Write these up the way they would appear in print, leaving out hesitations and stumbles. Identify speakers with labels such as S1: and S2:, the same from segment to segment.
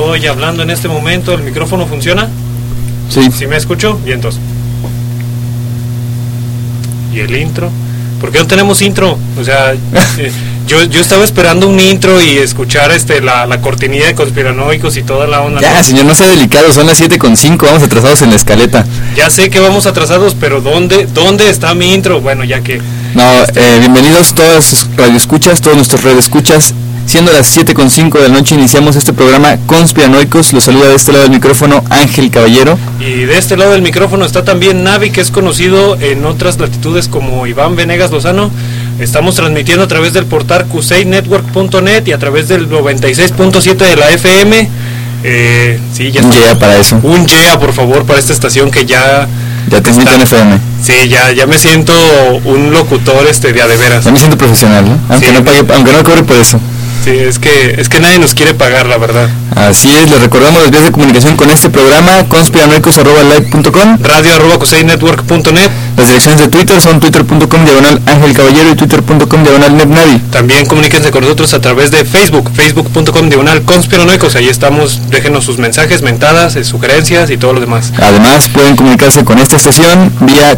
S1: Estoy hablando en este momento, ¿el micrófono funciona?
S2: Sí.
S1: ¿Sí me escucho? Y entonces. ¿Y el intro? ¿Por qué no tenemos intro? O sea, yo estaba esperando un intro y escuchar la cortinilla de conspiranoicos y toda la onda.
S2: Ya, ¿no? Señor, no sea delicado, son las 7:05, vamos atrasados en la escaleta.
S1: Ya sé que vamos atrasados, pero ¿dónde está mi intro? Bueno, ya que...
S2: No, bienvenidos todos sus radioescuchas, todos nuestros radioescuchas. Siendo las 7:05 de la noche, iniciamos este programa Conspiranoicos. Los saluda de este lado del micrófono Ángel Caballero.
S1: Y de este lado del micrófono está también Navi, que es conocido en otras latitudes como Iván Venegas Lozano. Estamos transmitiendo a través del portal cusaynetwork.net y a través del 96.7 de la FM. Sí, ya
S2: un yeah para eso.
S1: Un yeah, por favor, para esta estación que ya
S2: transmite en FM.
S1: Sí, ya me siento un locutor de a de veras.
S2: Ya me siento profesional, ¿no? Aunque sí, aunque no cobre por eso.
S1: Sí, es que nadie nos quiere pagar, la verdad.
S2: Así es, les recordamos las vías de comunicación con este programa: conspiranoicos@live.com,
S1: radio@cusaynetwork.net.
S2: Las direcciones de Twitter son twitter.com/Ángel Caballero y twitter.com/NetNavi.
S1: También comuníquense con nosotros a través de Facebook, facebook.com/conspiranoicos. Ahí estamos, déjenos sus mensajes, mentadas, sugerencias y todo lo demás.
S2: Además, pueden comunicarse con esta estación vía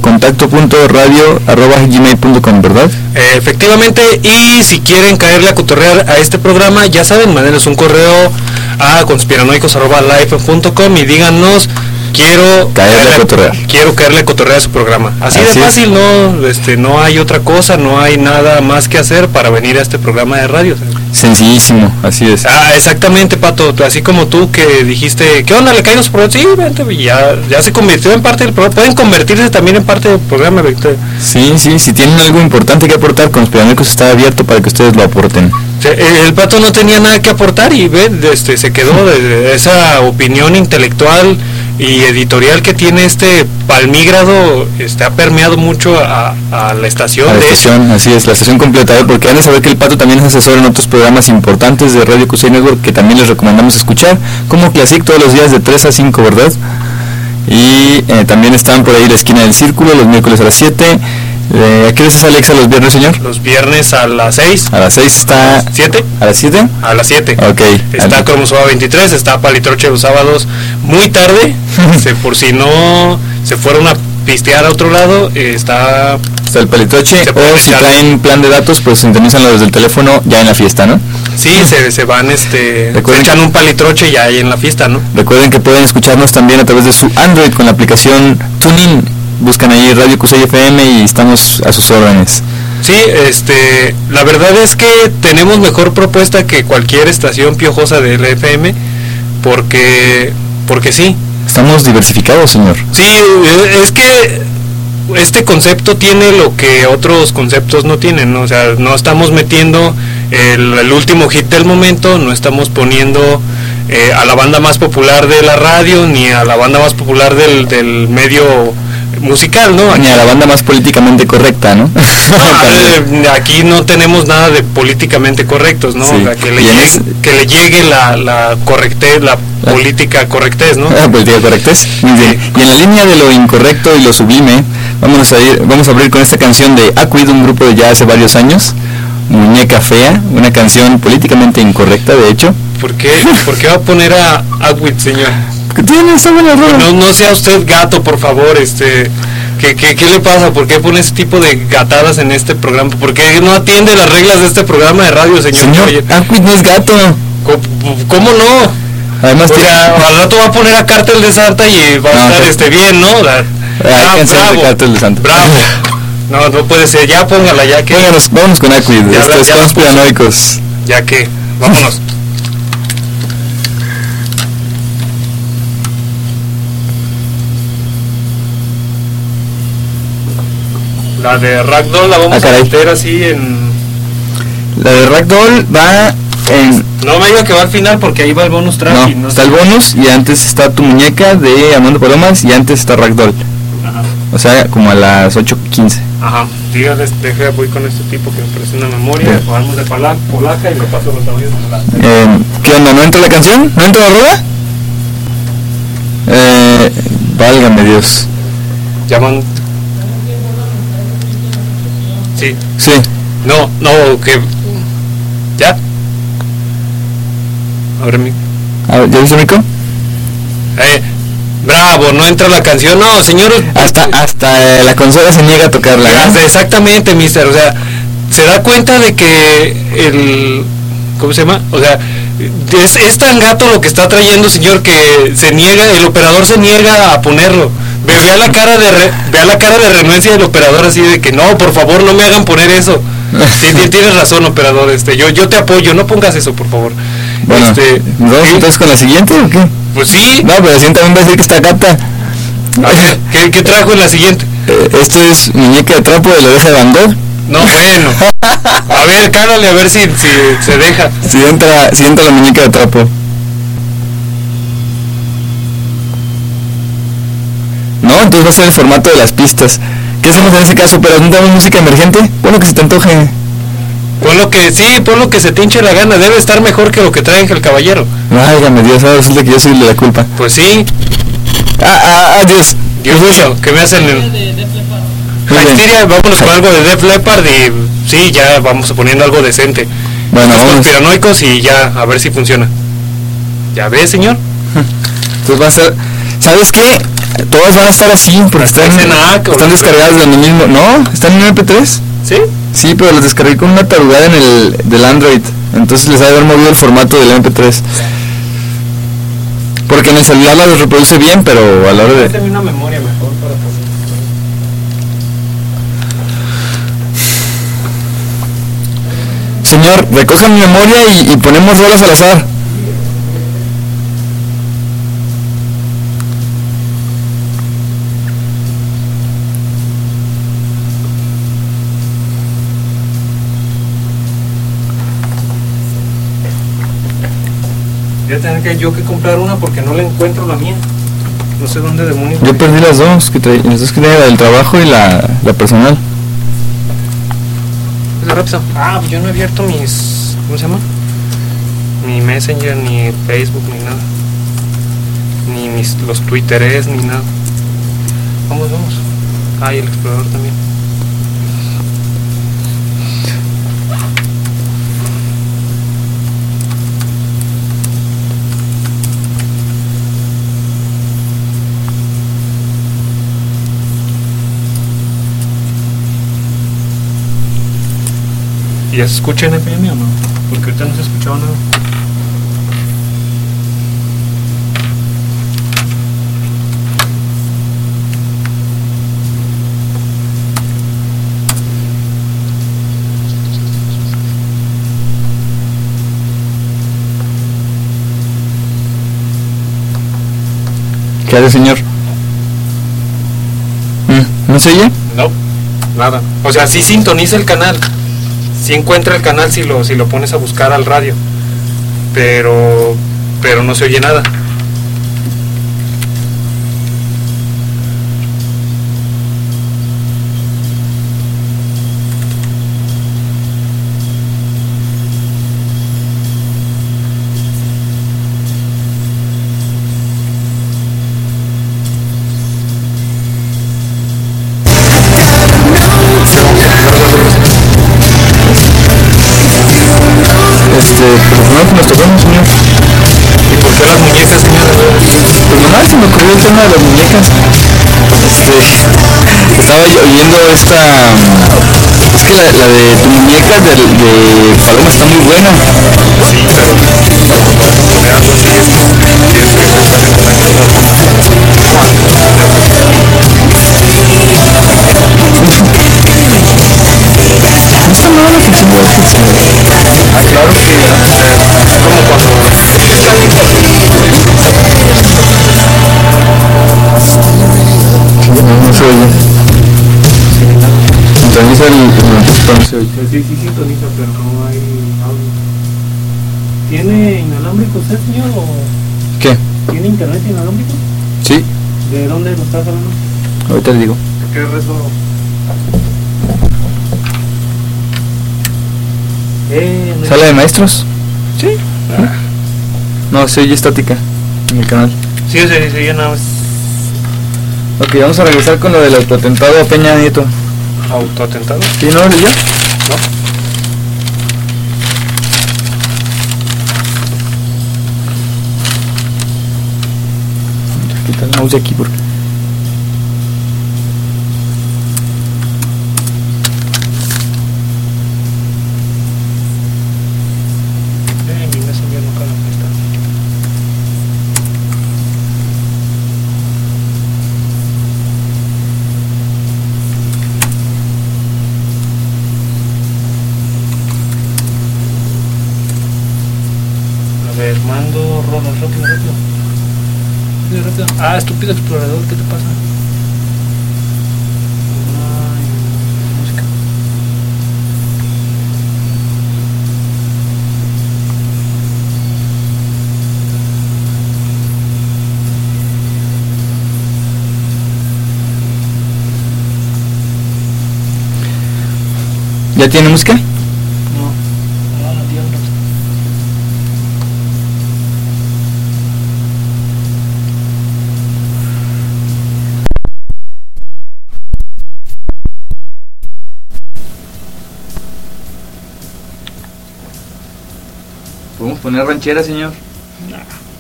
S2: contacto.radio@gmail.com, ¿verdad?
S1: Efectivamente, y si quieren caerle a cotorrear a este programa, ya saben, mándenos un correo a conspiranoicos@live.com y díganos: quiero caerle a cotorrear a su programa. Así de fácil, no hay otra cosa, no hay nada más que hacer para venir a este programa de radio.
S2: Sencillísimo, así es.
S1: Exactamente, Pato, así como tú que dijiste, ¿qué onda? ¿Le caen los programas? Sí, vente, ya se convirtió en parte del programa. Pueden convertirse también en parte del programa, Víctor.
S2: Sí, si tienen algo importante que aportar, Conspiranoicos está abierto para que ustedes lo aporten.
S1: El Pato no tenía nada que aportar y se quedó de esa opinión intelectual y editorial que tiene palmígrado, ha permeado mucho a la estación.
S2: Así es, la estación completa, porque han de saber que el Pato también es asesor en otros programas importantes de Radio Cusay Network que también les recomendamos escuchar, como Classic todos los días de 3 a 5, ¿verdad? Y también están por ahí La Esquina del Círculo, los miércoles a las 7. ¿A qué hora es Alexa los viernes, señor?
S1: Los viernes a las 6.
S2: A las 6 está...
S1: ¿7?
S2: ¿A las 7?
S1: A las 7.
S2: Ok.
S1: Está Cromosoba 23, está Palitroche los sábados muy tarde. Por si no se fueron a pistear a otro lado, está
S2: el Palitroche. O si traen plan de datos, pues sintonizan desde el teléfono ya en la fiesta, ¿no?
S1: Sí, se van, se echan un Palitroche ya ahí en la fiesta, ¿no?
S2: Recuerden que pueden escucharnos también a través de su Android con la aplicación TuneIn. Buscan ahí Radio Cusay FM y estamos a sus órdenes.
S1: Sí, la verdad es que tenemos mejor propuesta que cualquier estación piojosa del FM, porque sí.
S2: Estamos diversificados, señor.
S1: Sí, es que este concepto tiene lo que otros conceptos no tienen, ¿no? O sea, no estamos metiendo el último hit del momento, no estamos poniendo a la banda más popular de la radio, ni a la banda más popular del medio musical, ¿no?
S2: Ni a la banda más políticamente correcta, ¿no?
S1: Aquí no tenemos nada de políticamente correctos, ¿no? Sí. O sea, que le llegue la correctez, la política correctez, ¿no?
S2: La política correctez. Muy bien. Y en la línea de lo incorrecto y lo sublime, vamos a abrir con esta canción de Aquid, un grupo de ya hace varios años, Muñeca Fea, una canción políticamente incorrecta, de hecho.
S1: ¿Por qué va a poner a Aquid, señor?
S2: ¿Qué tiene esa buena rola?
S1: No sea usted gato, por favor, ¿qué le pasa? ¿Por qué pone ese tipo de gatadas en este programa? ¿Por qué no atiende las reglas de este programa de radio, señor?
S2: Señor, Aquid no es gato.
S1: ¿Cómo no?
S2: Además,
S1: al rato va a poner a Cártel de Santa y va a estar bien, ¿no?
S2: Bravo, Cártel de Santa.
S1: Bravo. No puede ser, ya póngala, ya que...
S2: Vámonos con Aquid, esto es Conspiranoicos.
S1: Ya que, vámonos. La de Ragdoll la vamos a meter así en...
S2: La de Ragdoll va en...
S1: No me diga que va al final porque ahí va el bonus track.
S2: No, está el bonus y antes está Tu Muñeca de Armando Palomas y antes está Ragdoll.
S1: Ajá.
S2: O sea, como a las 8:15.
S1: Ajá. Dígales, voy con este tipo que me parece una memoria. Vamos de polaca y le paso los audios de la...
S2: ¿Qué onda? ¿No entra la canción? ¿No entra la rueda? Válgame Dios.
S1: Llaman... Sí.
S2: No,
S1: que... ¿Ya? A ver,
S2: A ver, ¿ya viste, Rico?
S1: Bravo, no entra la canción. No, señor.
S2: Hasta la consola se niega a tocarla.
S1: Exactamente, mister. O sea, se da cuenta de que ¿cómo se llama? O sea, es tan gato lo que está trayendo, señor, que el operador se niega a ponerlo. Vea la cara de renuencia del operador, así de que no, por favor, no me hagan poner eso. Tienes razón, operador. Yo te apoyo, no pongas eso, por favor.
S2: Bueno, ¿vamos entonces con la siguiente o qué?
S1: Pues sí.
S2: No, pero la siguiente también va a decir que está gata.
S1: A ver, ¿qué trajo en la siguiente?
S2: Esto es muñeca de trapo de la oreja de Van Gogh.
S1: No, bueno. A ver, cálale a ver si se deja.
S2: Si entra la muñeca de trapo. No, entonces va a ser el formato de las pistas. ¿Qué hacemos en ese caso? ¿Pero no damos música emergente? Pon lo que se te antoje. Pon
S1: lo que se te hinche la gana. Debe estar mejor que lo que trae el caballero.
S2: Válgame Dios, ahora resulta que yo soy de la culpa.
S1: Pues sí.
S2: Dios.
S1: Dios mío, ¿qué me hacen? Vámonos con algo de Def Leppard y sí, ya vamos poniendo algo decente.
S2: Bueno,
S1: vamos conspiranoicos y ya, a ver si funciona. ¿Ya ves, señor?
S2: Entonces va a ser... ¿Sabes qué? Todas van a estar así, porque están descargadas de lo mismo. ¿No? ¿Están en MP3?
S1: ¿Sí?
S2: Sí, pero las descargué con una tarugada del Android. Entonces les ha de haber movido el formato del MP3. Porque en el celular las reproduce bien, pero a la hora de...
S1: Tengo una memoria mejor para poner.
S2: Señor, recoja mi memoria y ponemos rolas al azar.
S1: Voy a tener que comprar una porque no la encuentro la mía. No sé dónde demonios.
S2: Yo perdí las dos que tenía, la del trabajo y la personal.
S1: Rápido. Pues yo no he abierto mis... ¿Cómo se llama? Ni Messenger, ni Facebook, ni nada. Ni los Twitteres, ni nada. Vamos. Y el explorador también. ¿Y ya se escucha en FM o no? Porque ahorita no se escuchaba nada.
S2: ¿Qué hace, señor? ¿No se oye?
S1: No, nada. O sea, sí sintoniza el canal. Sí encuentra el canal si lo pones a buscar al radio. Pero no se oye nada.
S2: Pero no que nos tocamos, señor.
S1: ¿Y por qué las muñecas, señor?
S2: Pues nomás se me ocurrió el tema de las muñecas. Estaba oyendo esta... Es que la de tu muñeca de Paloma está muy buena.
S1: Sí, pero...
S2: ¿No está mala la ficción de la ficción?
S1: Claro que es como cuando...
S2: No se oye. Sintoniza no se oye.
S1: Sí, sintoniza, pero no hay audio. ¿Tiene inalámbrico usted, señor? O...
S2: ¿Qué?
S1: ¿Tiene internet inalámbrico?
S2: Sí.
S1: ¿De dónde lo estás hablando?
S2: Ahorita le digo.
S1: ¿De qué red no?
S2: ¿Sala de maestros?
S1: Sí.
S2: No, se oye estática en el canal.
S1: Sí, ya nada más.
S2: Ok, vamos a regresar con lo del autoatentado a Peña Nieto.
S1: ¿Autoatentado?
S2: ¿Sí, no lo leyó?
S1: No.
S2: mouse de aquí porque...
S1: Mando rolas, rápido. Ah, estúpido explorador, ¿qué te pasa? Ay, música.
S2: ¿Ya tiene música? ¿Podemos poner ranchera, señor?
S1: No.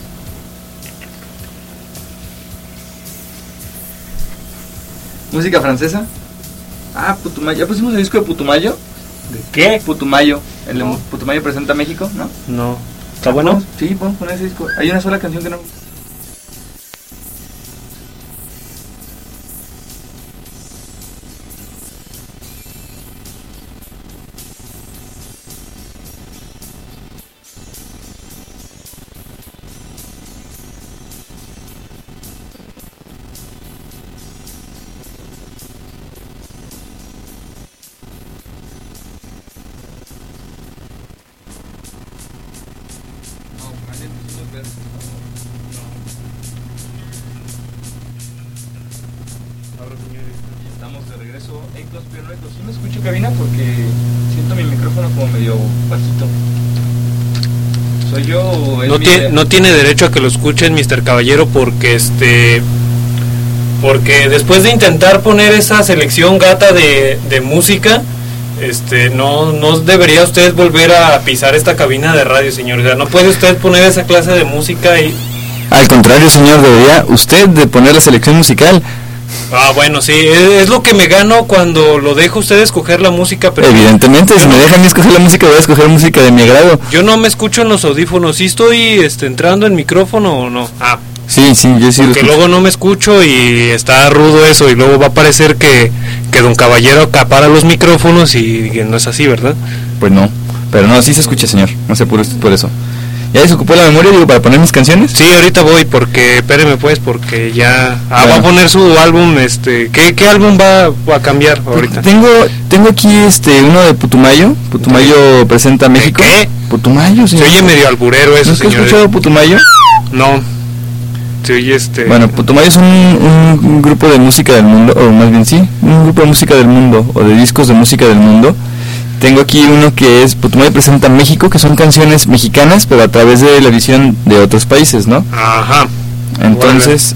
S2: ¿Música francesa? Ah, Putumayo. ¿Ya pusimos el disco de Putumayo?
S1: ¿De qué?
S2: Putumayo. El
S1: No.
S2: Putumayo presenta México, ¿no?
S1: No. ¿Está bueno?
S2: Sí, podemos poner ese disco. Hay una sola canción que no... Estamos de regreso. ¿Sí me escucho, cabina? Porque siento mi micrófono como medio bajito. ¿Soy yo o es
S1: no tiene derecho a que lo escuchen, Mr. Caballero, porque porque después de intentar poner esa selección gata de música, no debería usted volver a pisar esta cabina de radio, señor. O sea, no puede usted poner esa clase de música y...
S2: Al contrario, señor, debería usted de poner la selección musical.
S1: Ah, bueno, sí, es lo que me gano cuando lo dejo usted escoger la música, pero...
S2: Evidentemente, si me dejan a mí escoger la música, voy a escoger música de mi agrado.
S1: Yo no me escucho en los audífonos, ¿sí estoy entrando en micrófono o no? Ah,
S2: sí, yo sí lo
S1: porque luego no me escucho y está rudo eso, y luego va a parecer que don Caballero acapara los micrófonos y que no es así, ¿verdad?
S2: Pues no, pero no, sí se escucha, señor, no sé por eso. ¿Ya desocupó la memoria, digo, para poner mis canciones?
S1: Sí, ahorita voy, porque, espéreme pues, porque ya... bueno. Va a poner su álbum, ¿qué álbum va a cambiar ahorita?
S2: Tengo aquí, uno de Putumayo. Putumayo presenta México.
S1: ¿Qué?
S2: Putumayo, señor.
S1: Se oye medio alburero eso,
S2: ¿No
S1: señor?
S2: ¿Has escuchado Putumayo?
S1: No. Se oye
S2: Bueno, Putumayo es un grupo de música del mundo, o más bien sí, un grupo de música del mundo, o de discos de música del mundo. Tengo aquí uno que es Putumayo presenta México, que son canciones mexicanas, pero a través de la visión de otros países, ¿no?
S1: Ajá.
S2: Entonces,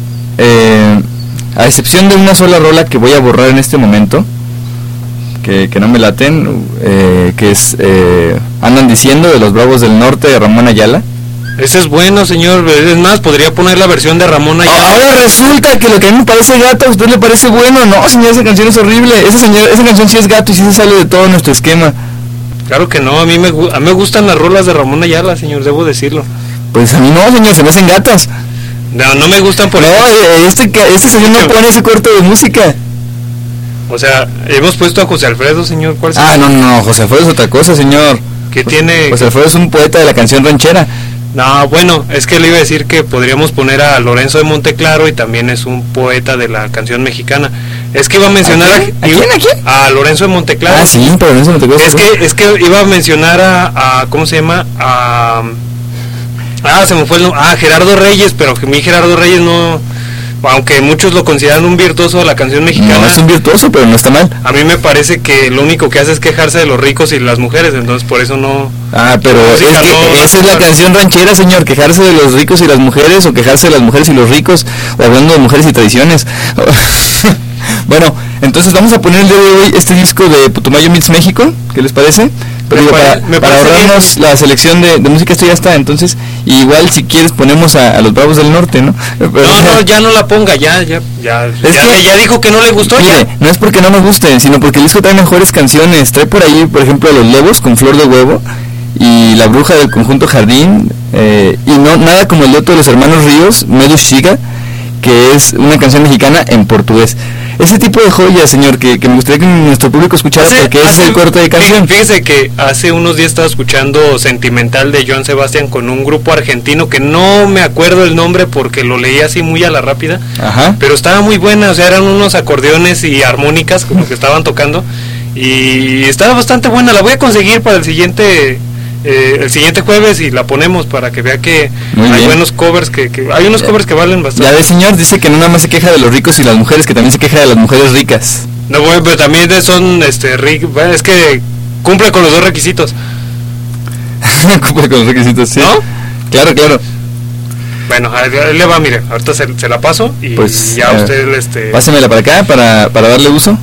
S2: a excepción de una sola rola que voy a borrar en este momento, que no me laten, que es Andan Diciendo, de los Bravos del Norte, de Ramón Ayala.
S1: Ese es bueno, señor. Es más, podría poner la versión de Ramón Ayala.
S2: Ahora resulta que lo que a mí me parece gato, a usted le parece bueno. No, señor, esa canción es horrible. Esa canción sí es gato y sí se sale de todo nuestro esquema.
S1: Claro que no, a mí me gustan las rolas de Ramón Ayala, señor, debo decirlo.
S2: Pues a mí no, señor, se me hacen gatas.
S1: No me gustan por
S2: no, este señor no pone ese corte de música.
S1: O sea, hemos puesto a José Alfredo, señor. ¿Cuál
S2: no, José Alfredo es otra cosa, señor.
S1: ¿Qué tiene?
S2: José Alfredo es un poeta de la canción ranchera.
S1: No, bueno, es que le iba a decir que podríamos poner a Lorenzo de Monteclaro y también es un poeta de la canción mexicana. Es que iba a mencionar
S2: ¿A quién?
S1: A Lorenzo de Monteclaro.
S2: Ah, sí, pero Lorenzo de Monteclaro.
S1: Es que iba a mencionar a ¿cómo se llama? Se me fue el nombre. Gerardo Reyes, pero que mi Gerardo Reyes no, aunque muchos lo consideran un virtuoso de la canción mexicana.
S2: No es un virtuoso, pero no está mal.
S1: A mí me parece que lo único que hace es quejarse de los ricos y las mujeres, entonces por eso no...
S2: pero esa es la canción ranchera, señor, quejarse de los ricos y las mujeres, o quejarse de las mujeres y los ricos, o hablando de mujeres y tradiciones. Bueno, entonces vamos a poner el día de hoy este disco de Putumayo Meets México, ¿qué les parece? Pero para ahorrarnos la selección de música, esto ya está. Entonces, igual si quieres ponemos a los Bravos del Norte, ¿no?
S1: Pero, no, ya no la ponga, ya dijo que no le gustó.
S2: Mire, no es porque no nos guste, sino porque el disco trae mejores canciones. Trae por ahí, por ejemplo, Los Lobos con Flor de Huevo y La Bruja del Conjunto Jardín, y no nada como el dueto de los hermanos Ríos, Medu Xiga, que es una canción mexicana en portugués. Ese tipo de joyas, señor, que me gustaría que nuestro público escuchara, porque es el corte de canción.
S1: Fíjese que hace unos días estaba escuchando Sentimental de Joan Sebastián con un grupo argentino que no me acuerdo el nombre porque lo leí así muy a la rápida.
S2: Ajá.
S1: Pero estaba muy buena, o sea, eran unos acordeones y armónicas como que estaban tocando y estaba bastante buena. La voy a conseguir para el siguiente jueves y la ponemos para que vea que hay buenos covers, que hay unos covers que valen bastante.
S2: Ya ve, señor, dice que no nada más se queja de los ricos y las mujeres, que también se queja de las mujeres ricas.
S1: No, bueno, pero también son bueno, es que cumple con los dos requisitos.
S2: Cumple con los requisitos, sí.
S1: ¿No?
S2: Claro.
S1: Bueno, ahí le va, mire, ahorita se la paso y
S2: pues,
S1: ya usted
S2: pásemela para acá para darle uso.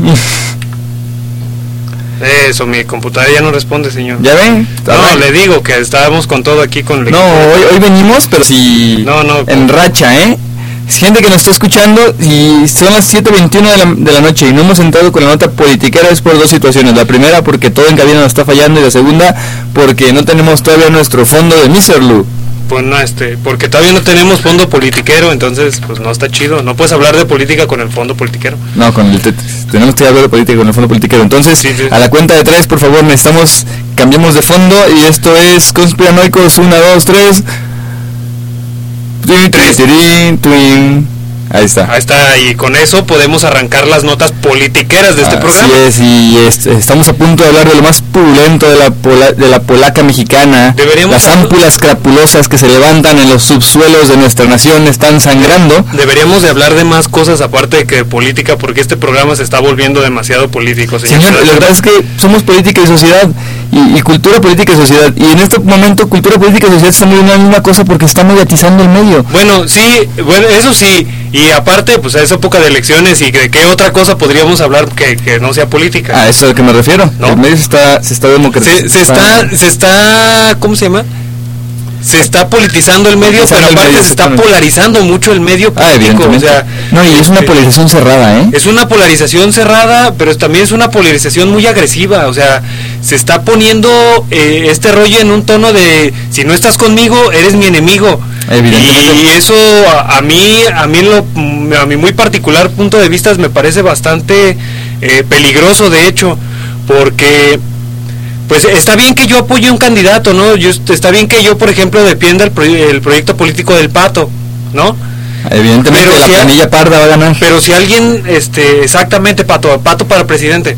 S1: Eso, mi computadora ya no responde, señor.
S2: ¿Ya ven?
S1: No, le digo que estábamos con todo aquí con el
S2: equipo. No, hoy venimos, pero sí en racha, ¿eh? Es gente que nos está escuchando y son las 7:21 de la noche y no hemos entrado con la nota politiquera. Es por dos situaciones. La primera, porque todo en cabina nos está fallando, y la segunda, porque no tenemos todavía nuestro fondo de Mr. Lu.
S1: Pues no, porque todavía no tenemos fondo politiquero, entonces pues no está chido. No puedes hablar de política con el fondo politiquero.
S2: No, tenemos que hablar de política con el fondo politiquero. Entonces, sí. A la cuenta de 3, por favor, cambiamos de fondo, y esto es Conspiranoicos. 1, 2, 3. Twin. Ahí está,
S1: y con eso podemos arrancar las notas politiqueras de este programa.
S2: Así es, y estamos a punto de hablar de lo más purulento de la polaca mexicana. Las ámpulas crapulosas que se levantan en los subsuelos de nuestra nación están sangrando.
S1: Deberíamos de hablar de más cosas aparte de que de política, porque este programa se está volviendo demasiado político,
S2: señor. La verdad es que somos política y sociedad, y cultura, política y sociedad, y en este momento cultura, política y sociedad están viendo la misma cosa porque está mediatizando el medio.
S1: Bueno, eso sí. Y aparte, pues es época de elecciones, y de qué otra cosa podríamos hablar que no sea política.
S2: A eso es a lo que me refiero. ¿No? El medio se está democratizando.
S1: Se está, ¿cómo se llama? Se está politizando el medio, pero aparte se está polarizando mucho el medio político. O sea,
S2: no, y es una polarización cerrada, ¿eh?
S1: Es una polarización cerrada, pero también es una polarización muy agresiva. O sea, se está poniendo este rollo en un tono de, si no estás conmigo, eres mi enemigo. Y eso a mi muy particular punto de vista me parece bastante peligroso, de hecho, porque pues está bien que yo apoye a un candidato, ¿no? Está bien que yo, por ejemplo, defienda el proyecto político del Pato, ¿no?
S2: Evidentemente pero la planilla parda va a ganar.
S1: Pero si alguien, exactamente, Pato para presidente,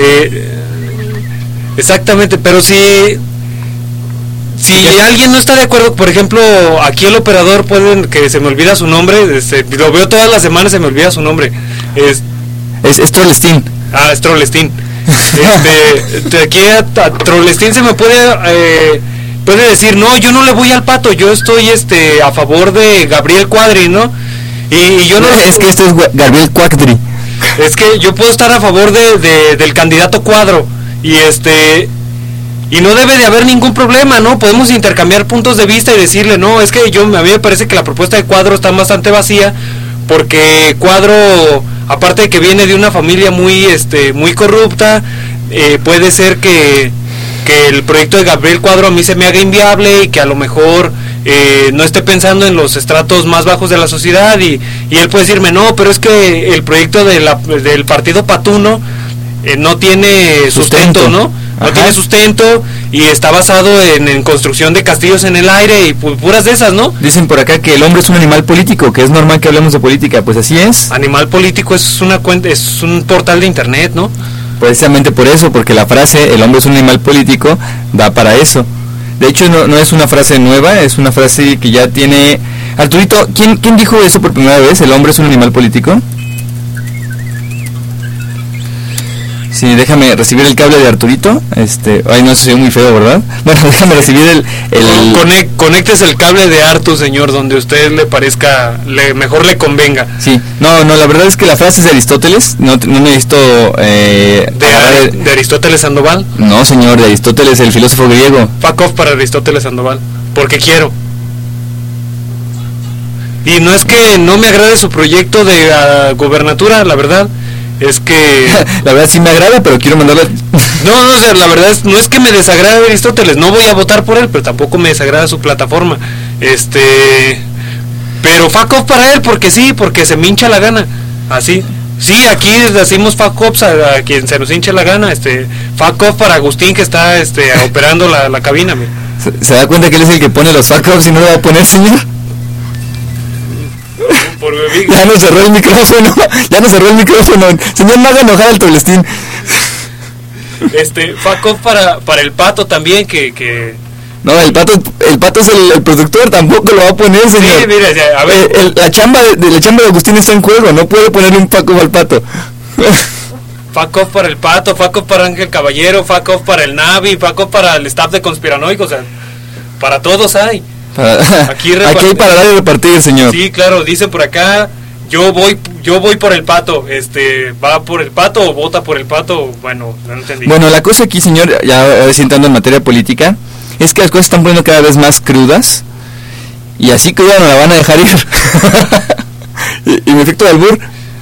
S1: exactamente, pero si alguien no está de acuerdo, por ejemplo, aquí el operador que se me olvida su nombre, lo veo todas las semanas, se me olvida su nombre.
S2: Es Trolestín.
S1: Es Trolestín. Aquí a Trolestín se me puede decir, no, yo no le voy al Pato, yo estoy a favor de Gabriel Cuadri, ¿no? Y yo no.
S2: Es que esto es Gabriel Cuadri.
S1: Es que yo puedo estar a favor del candidato Cuadro, y no debe de haber ningún problema, ¿no? Podemos intercambiar puntos de vista y decirle, no, es que a mí me parece que la propuesta de Cuadro está bastante vacía, porque Cuadro, aparte de que viene de una familia muy corrupta, puede ser que el proyecto de Gabriel Cuadro a mí se me haga inviable, y que a lo mejor no esté pensando en los estratos más bajos de la sociedad, y él puede decirme, no, pero es que el proyecto del partido Patuno no tiene sustento, ¿no? No tiene sustento, y está basado en construcción de castillos en el aire y puras de esas, ¿no?
S2: Dicen por acá que el hombre es un animal político, que es normal que hablemos de política. Pues así es.
S1: Animal político es un portal de internet, ¿no?
S2: Precisamente por eso, porque la frase el hombre es un animal político da para eso. De hecho no es una frase nueva, es una frase que ya tiene. Arturito, ¿quién dijo eso por primera vez? ¿El hombre es un animal político? Sí, déjame recibir el cable de Arturito. Ay, no, se ve muy feo, ¿verdad? Bueno, déjame recibir el...
S1: Conéctese el cable de Artu, señor, donde usted le parezca, mejor le convenga.
S2: Sí, no, la verdad es que la frase es de Aristóteles. No necesito...
S1: ¿De Aristóteles Sandoval?
S2: No, señor, de Aristóteles, el filósofo griego.
S1: Fuck off para Aristóteles Sandoval, porque quiero. Y no es que no me agrade su proyecto de gobernatura, la verdad. Es que...
S2: la verdad sí me agrada, pero quiero mandarle...
S1: no, o sea, la verdad no es que me desagrade Aristóteles, no voy a votar por él, pero tampoco me desagrada su plataforma. Pero fuck off para él, porque sí, porque se me hincha la gana. Así. Sí, aquí decimos fuck off a quien se nos hincha la gana. Fuck off para Agustín, que está operando la cabina.
S2: ¿Se da cuenta que él es el que pone los fuck offs y no lo va a poner, señor? Ya nos cerró el micrófono. Señor, no haga enojar al Tolestín.
S1: Fuck off para el Pato también, que...
S2: No, el pato es el productor, tampoco lo va a poner, señor.
S1: Sí, mira, a ver.
S2: La chamba de Agustín está en juego, no puede ponerle un fuck off al Pato.
S1: Fuck off para el Pato, fuck off para Ángel Caballero, fuck off para el Navi, fuck off para el staff de Conspiranoico, o sea, para todos hay.
S2: Aquí hay para dar y repartir, señor.
S1: Sí, claro, dice por acá, yo voy por el Pato, ¿va por el Pato o vota por el Pato? Bueno, no entendí.
S2: Bueno, la cosa aquí, señor, ya entrando en materia política, es que las cosas están poniendo cada vez más crudas, y así que ya no la van a dejar ir. y mi efecto de albur.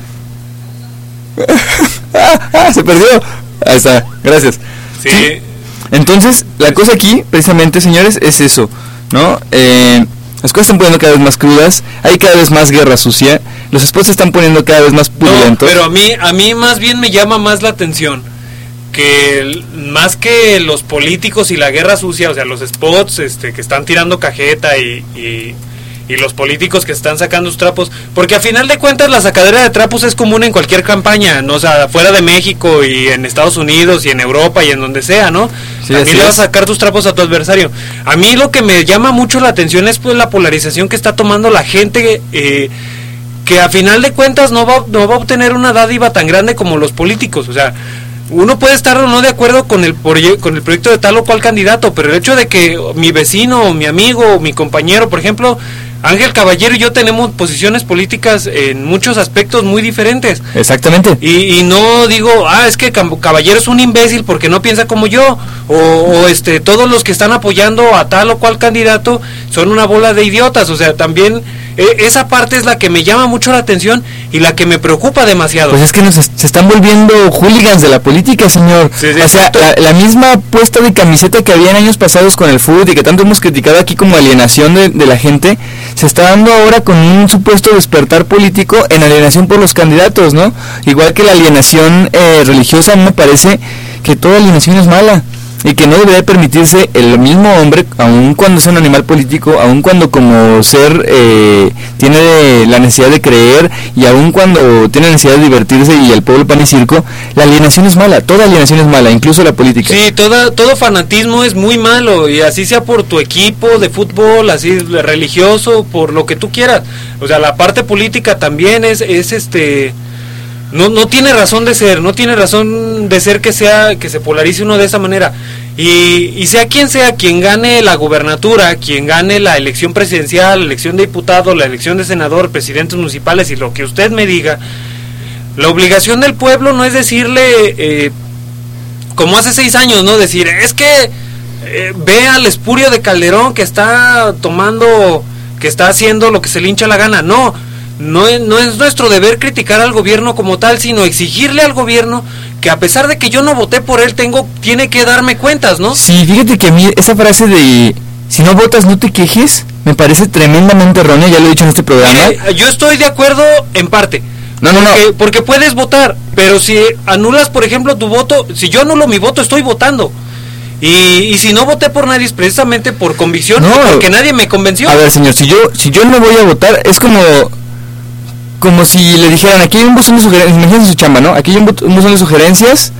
S2: Se perdió. Ahí está, gracias.
S1: Sí.
S2: Entonces, la cosa aquí, precisamente, señores, es eso, ¿no? Las cosas están poniendo cada vez más crudas, hay cada vez más guerra sucia, los spots se están poniendo cada vez más purulentos.
S1: No, pero a mí más bien me llama más la atención que más que los políticos y la guerra sucia, o sea, los spots que están tirando cajeta y los políticos que están sacando sus trapos, porque a final de cuentas la sacadera de trapos es común en cualquier campaña, ¿no? O sea, fuera de México y en Estados Unidos y en Europa y en donde sea, ¿no? Sí, también le vas a sacar tus trapos a tu adversario. A mí lo que me llama mucho la atención es pues la polarización que está tomando la gente, que a final de cuentas no va a obtener una dádiva tan grande como los políticos. O sea, uno puede estar o no de acuerdo con el proyecto de tal o cual candidato, pero el hecho de que mi vecino o mi amigo o mi compañero, por ejemplo, Ángel Caballero y yo tenemos posiciones políticas en muchos aspectos muy diferentes.
S2: Exactamente.
S1: Y no digo, es que Caballero es un imbécil porque no piensa como yo, o todos los que están apoyando a tal o cual candidato son una bola de idiotas. O sea, también esa parte es la que me llama mucho la atención y la que me preocupa demasiado.
S2: Pues es que se están volviendo hooligans de la política, señor.
S1: Sí,
S2: o sea, la misma puesta de camiseta que había en años pasados con el fútbol y que tanto hemos criticado aquí como alienación de la gente, se está dando ahora con un supuesto despertar político en alienación por los candidatos, ¿no? Igual que la alienación religiosa, me parece que toda alienación es mala y que no debería permitirse el mismo hombre, aun cuando sea un animal político, aun cuando como ser tiene la necesidad de creer y aun cuando tiene la necesidad de divertirse y el pueblo pan y circo, la alienación es mala, toda alienación es mala, incluso la política.
S1: Sí, todo fanatismo es muy malo, y así sea por tu equipo de fútbol, así religioso, por lo que tú quieras. O sea, la parte política también es no tiene razón de ser, que se polarice uno de esa manera. Y sea quien gane la gubernatura, quien gane la elección presidencial, la elección de diputado, la elección de senador, presidentes municipales y lo que usted me diga, la obligación del pueblo no es decirle, como hace 6 años, ¿no? Decir, es que ve al espurio de Calderón que está haciendo lo que se le hincha la gana. No es nuestro deber criticar al gobierno como tal, sino exigirle al gobierno que, a pesar de que yo no voté por él, tiene que darme cuentas, ¿no?
S2: Sí, fíjate que a mí esa frase de si no votas no te quejes me parece tremendamente errónea, ya lo he dicho en este programa.
S1: Yo estoy de acuerdo en parte. Porque puedes votar, pero si anulas, por ejemplo, tu voto, si yo anulo mi voto, estoy votando. Y si no voté por nadie es precisamente por convicción, porque nadie me convenció.
S2: A ver, señor, si yo no voy a votar, es como si le dijeran, aquí hay un buzón de sugerencias, imagínense su chamba, ¿no? Aquí hay un buzón de sugerencias,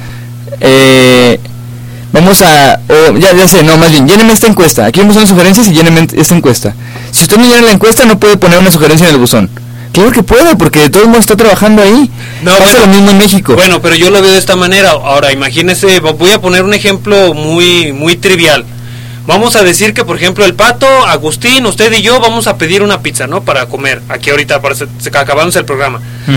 S2: vamos a, ya sé, no, más bien, lléneme esta encuesta, aquí hay un buzón de sugerencias y lléneme esta encuesta. Si usted no llena la encuesta, no puede poner una sugerencia en el buzón. Claro que puede, porque de todos modos está trabajando ahí.
S1: No,
S2: pasa lo mismo en México.
S1: Bueno, pero yo lo veo de esta manera. Ahora, imagínese, voy a poner un ejemplo muy trivial. Vamos a decir que, por ejemplo, el Pato, Agustín, usted y yo vamos a pedir una pizza, ¿no? Para comer, aquí ahorita, acabamos el programa.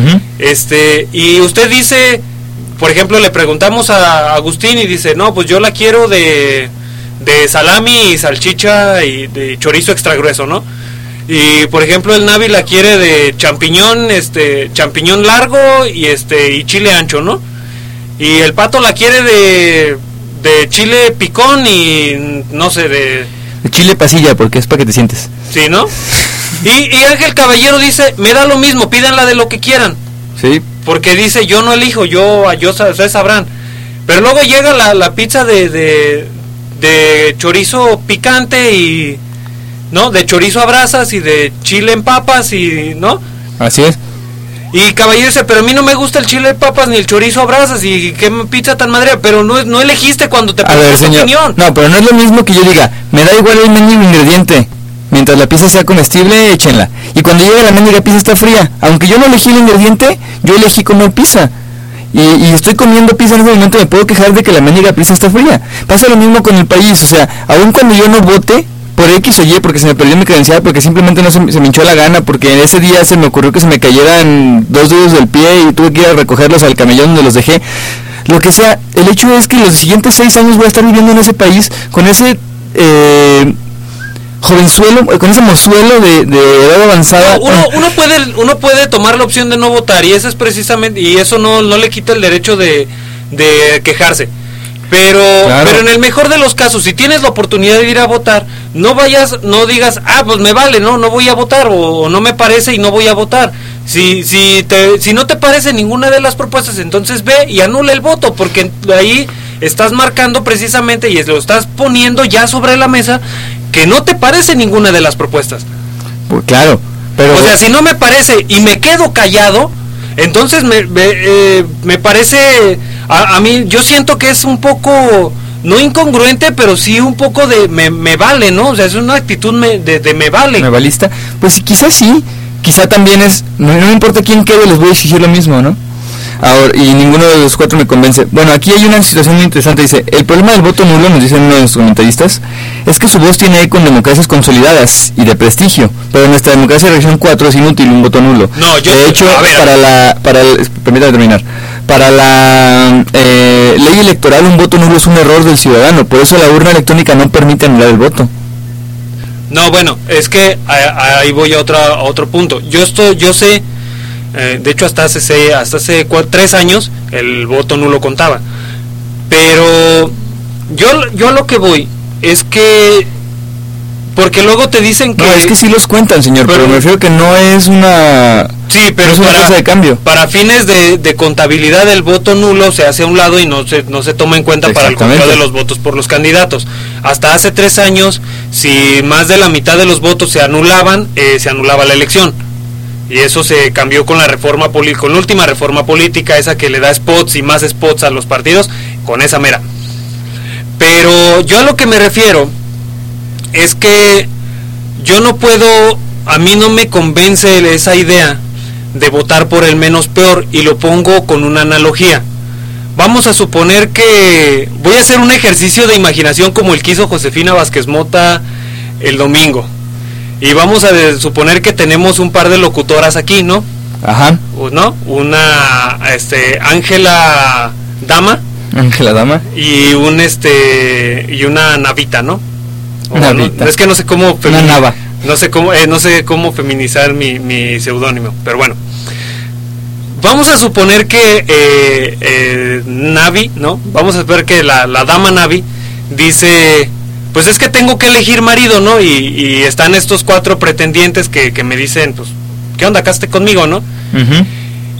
S1: Y usted dice, por ejemplo, le preguntamos a Agustín y dice, no, pues yo la quiero de salami y salchicha y de chorizo extra grueso, ¿no? Y por ejemplo el Navi la quiere de champiñón largo y chile ancho, ¿no? Y el Pato la quiere de chile picón y no sé, de
S2: chile pasilla, porque es para que te sientes.
S1: Sí, ¿no? Y Ángel Caballero dice, me da lo mismo, pídanla de lo que quieran.
S2: Sí.
S1: Porque dice, yo no elijo, ustedes sabrán. Pero luego llega la pizza de chorizo picante y, ¿no? De chorizo a brasas y de chile en papas y, ¿no?
S2: Así es.
S1: Y Caballero dice, pero a mí no me gusta el chile en papas ni el chorizo a brasas y qué pizza tan madre, pero no elegiste cuando te pregunté tu opinión.
S2: No, pero no es lo mismo que yo diga, me da igual el mendigo ingrediente. Mientras la pizza sea comestible, échenla. Y cuando llegue la mendiga pizza está fría. Aunque yo no elegí el ingrediente, yo elegí comer pizza. Y estoy comiendo pizza en ese momento, me puedo quejar de que la mendiga pizza está fría. Pasa lo mismo con el país, o sea, aun cuando yo no vote por X o Y, porque se me perdió mi credencial, porque simplemente no se me hinchó la gana, porque en ese día se me ocurrió que se me cayeran 2 dedos del pie y tuve que ir a recogerlos al camellón donde los dejé. Lo que sea, el hecho es que los siguientes 6 años voy a estar viviendo en ese país con ese jovenzuelo, con ese mozuelo de edad avanzada.
S1: Uno puede tomar la opción de no votar, y eso es precisamente, y eso no le quita el derecho de quejarse. Pero en el mejor de los casos, si tienes la oportunidad de ir a votar, no digas, pues me vale, no voy a votar, o no me parece y no voy a votar. Si no te parece ninguna de las propuestas, entonces ve y anula el voto, porque ahí estás marcando precisamente y lo estás poniendo ya sobre la mesa que no te parece ninguna de las propuestas.
S2: Pues claro, pero
S1: o sea, si no me parece y me quedo callado, entonces me parece, a mí, yo siento que es un poco, no incongruente, pero sí un poco de me vale, ¿no? O sea, es una actitud de me vale.
S2: ¿Me valista? Pues quizás sí, quizá también es, no me importa quién quede, les voy a exigir lo mismo, ¿no? Ahora, y ninguno de los 4 me convence. Bueno, aquí hay una situación muy interesante. Dice, el problema del voto nulo, nos dicen uno de los comentaristas, es que su voz tiene ahí con democracias consolidadas y de prestigio, pero nuestra democracia de región 4 es inútil un voto nulo.
S1: No,
S2: de hecho, permítame terminar. Para la ley electoral, un voto nulo es un error del ciudadano, por eso la urna electrónica no permite anular el voto.
S1: No, bueno, es que ahí voy a otro punto. Yo sé, de hecho hasta hace 3 años el voto nulo contaba, pero yo a lo que voy es que, porque luego te dicen que...
S2: No, es que sí los cuentan, señor, pero me refiero que no es una...
S1: Sí, pero
S2: es una cosa de cambio.
S1: Para fines de contabilidad, el voto nulo se hace a un lado y no se toma en cuenta para el conteo de los votos por los candidatos. Hasta hace 3 años, si más de la mitad de los votos se anulaban, se anulaba la elección. Y eso se cambió con la reforma con la última reforma política, esa que le da spots y más spots a los partidos, con esa mera. Pero yo a lo que me refiero es que yo no puedo, a mí no me convence esa idea de votar por el menos peor, y lo pongo con una analogía. Vamos a suponer que voy a hacer un ejercicio de imaginación como el que hizo Josefina Vázquez Mota el domingo. Y vamos a suponer que tenemos un par de locutoras aquí, ¿no?
S2: Ajá.
S1: ¿No? Una Ángela Dama.
S2: Ángela Dama.
S1: Y y una Navita, ¿no?
S2: Navita.
S1: No, es que no sé cómo
S2: una Nava.
S1: No sé cómo feminizar mi seudónimo, pero bueno. Vamos a suponer que Navi, ¿no? Vamos a ver que la dama Navi dice, pues es que tengo que elegir marido, ¿no? Y están estos 4 pretendientes que me dicen, pues, ¿qué onda? Casate conmigo, ¿no?
S2: Uh-huh.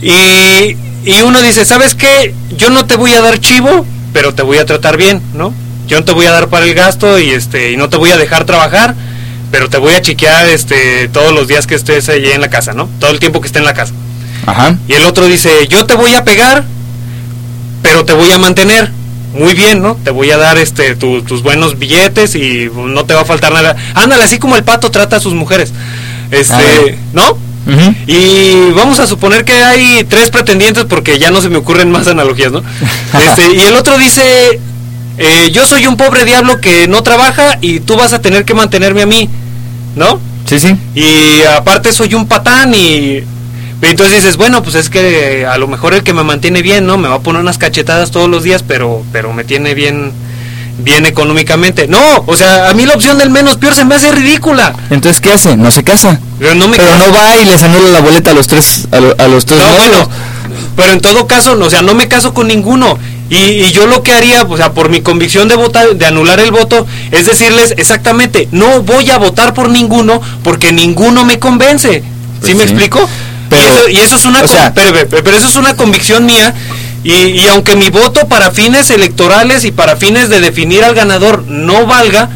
S1: Y uno dice, ¿sabes qué? Yo no te voy a dar chivo, pero te voy a tratar bien, ¿no? Yo no te voy a dar para el gasto y no te voy a dejar trabajar, pero te voy a chiquear todos los días que estés allí en la casa, ¿no? Todo el tiempo que esté en la casa.
S2: Ajá.
S1: Y el otro dice, yo te voy a pegar, pero te voy a mantener. Muy bien, ¿no? Te voy a dar tus buenos billetes y no te va a faltar nada. Ándale, así como el Pato trata a sus mujeres. ¿No? Y vamos a suponer que hay 3 pretendientes, porque ya no se me ocurren más analogías, ¿no? Y el otro dice, yo soy un pobre diablo que no trabaja y tú vas a tener que mantenerme a mí, ¿no?
S2: Sí, sí.
S1: Y aparte soy un patán y entonces dices, bueno, pues es que a lo mejor el que me mantiene bien, ¿no? Me va a poner unas cachetadas todos los días, pero me tiene bien económicamente. No, o sea, a mí la opción del menos peor se me hace ridícula.
S2: Entonces, ¿qué hace? No se casa.
S1: Pero no
S2: va y les anula la boleta a los tres
S1: no, bueno, pero en todo caso, o sea, no me caso con ninguno. Y yo lo que haría, o sea, por mi convicción de votar, de anular el voto, es decirles exactamente, no voy a votar por ninguno porque ninguno me convence. ¿Sí me explico? Pero, y eso es una, pero eso es una convicción mía. Y aunque mi voto para fines electorales y para fines de definir al ganador no valga,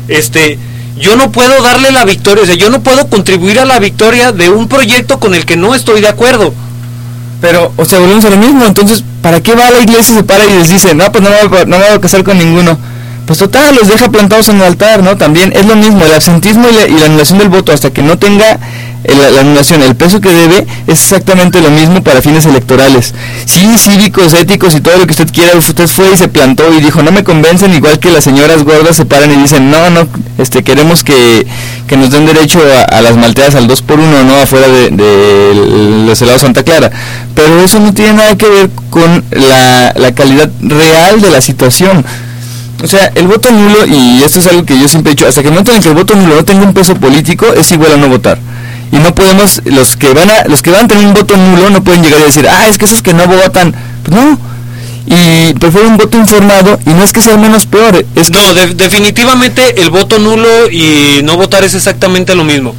S1: yo no puedo darle la victoria, o sea, yo no puedo contribuir a la victoria de un proyecto con el que no estoy de acuerdo.
S2: Pero, o sea, volvemos a lo mismo. Entonces, ¿para qué va la iglesia, se para y les dice, no, pues no me voy a casar con ninguno? Pues total, los deja plantados en el altar, ¿no? También es lo mismo, el absentismo y la anulación del voto, hasta que no tenga la anulación, el peso que debe, es exactamente lo mismo para fines electorales. Sí, cívicos, éticos y todo lo que usted quiera, usted fue y se plantó y dijo, no me convencen, igual que las señoras gordas se paran y dicen, no, queremos que nos den derecho a las malteadas al 2x1, ¿no? Afuera de los helados Santa Clara. Pero eso no tiene nada que ver con la calidad real de la situación. O sea, el voto nulo, y esto es algo que yo siempre he dicho, hasta que el momento en el que el voto nulo no tenga un peso político, es igual a no votar. Y no podemos, los que van a tener un voto nulo no pueden llegar y decir, es que esos que no votan, pues no. Y prefiero un voto informado, y no es que sea menos peor, es
S1: no, definitivamente el voto nulo y no votar es exactamente lo mismo.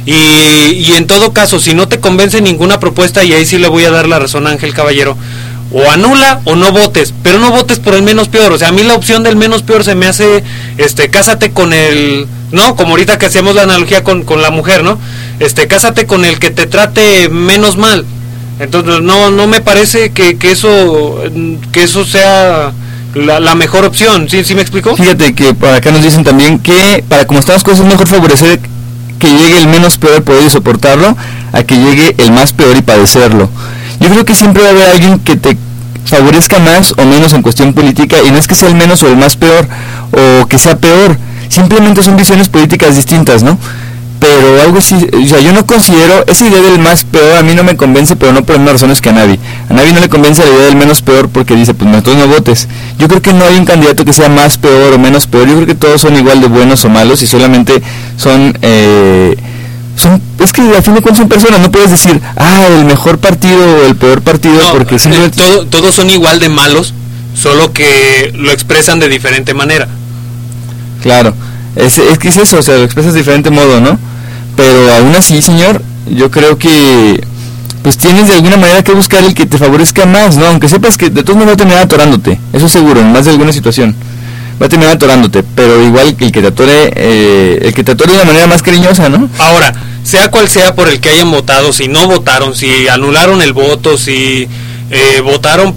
S1: Y en todo caso, si no te convence ninguna propuesta, y ahí sí le voy a dar la razón a Ángel Caballero, o anula o no votes, pero no votes por el menos peor. O sea, a mí la opción del menos peor se me hace, cásate con el, ¿no? Como ahorita que hacemos la analogía con la mujer, ¿no? Cásate con el que te trate menos mal. Entonces no me parece que eso sea la mejor opción. ¿Sí me explico?
S2: Fíjate que por acá nos dicen también que para como están las cosas es mejor favorecer que llegue el menos peor, poder soportarlo, a que llegue el más peor y padecerlo. Yo creo que siempre va a haber alguien que te favorezca más o menos en cuestión política, y no es que sea el menos o el más peor, o que sea peor, simplemente son visiones políticas distintas, ¿no? Pero algo así, o sea, yo no considero, esa idea del más peor a mí no me convence, pero no por las mismas razones que a Navi. A Navi no le convence la idea del menos peor porque dice, pues entonces no votes. Yo creo que no hay un candidato que sea más peor o menos peor, yo creo que todos son igual de buenos o malos, y solamente son es que al fin de cuentas son personas, no puedes decir, el mejor partido o el peor partido, no, porque simplemente
S1: todos son igual de malos, solo que lo expresan de diferente manera.
S2: Claro, es que es eso, o sea, lo expresas de diferente modo, ¿no? Pero aún así, señor, yo creo que pues tienes de alguna manera que buscar el que te favorezca más, ¿no? Aunque sepas que de todos modos va a terminar atorándote, eso seguro, en más de alguna situación va a terminar atorándote, pero igual el que te atore de una manera más cariñosa, ¿no?
S1: Ahora, sea cual sea por el que hayan votado, si no votaron, si anularon el voto, si votaron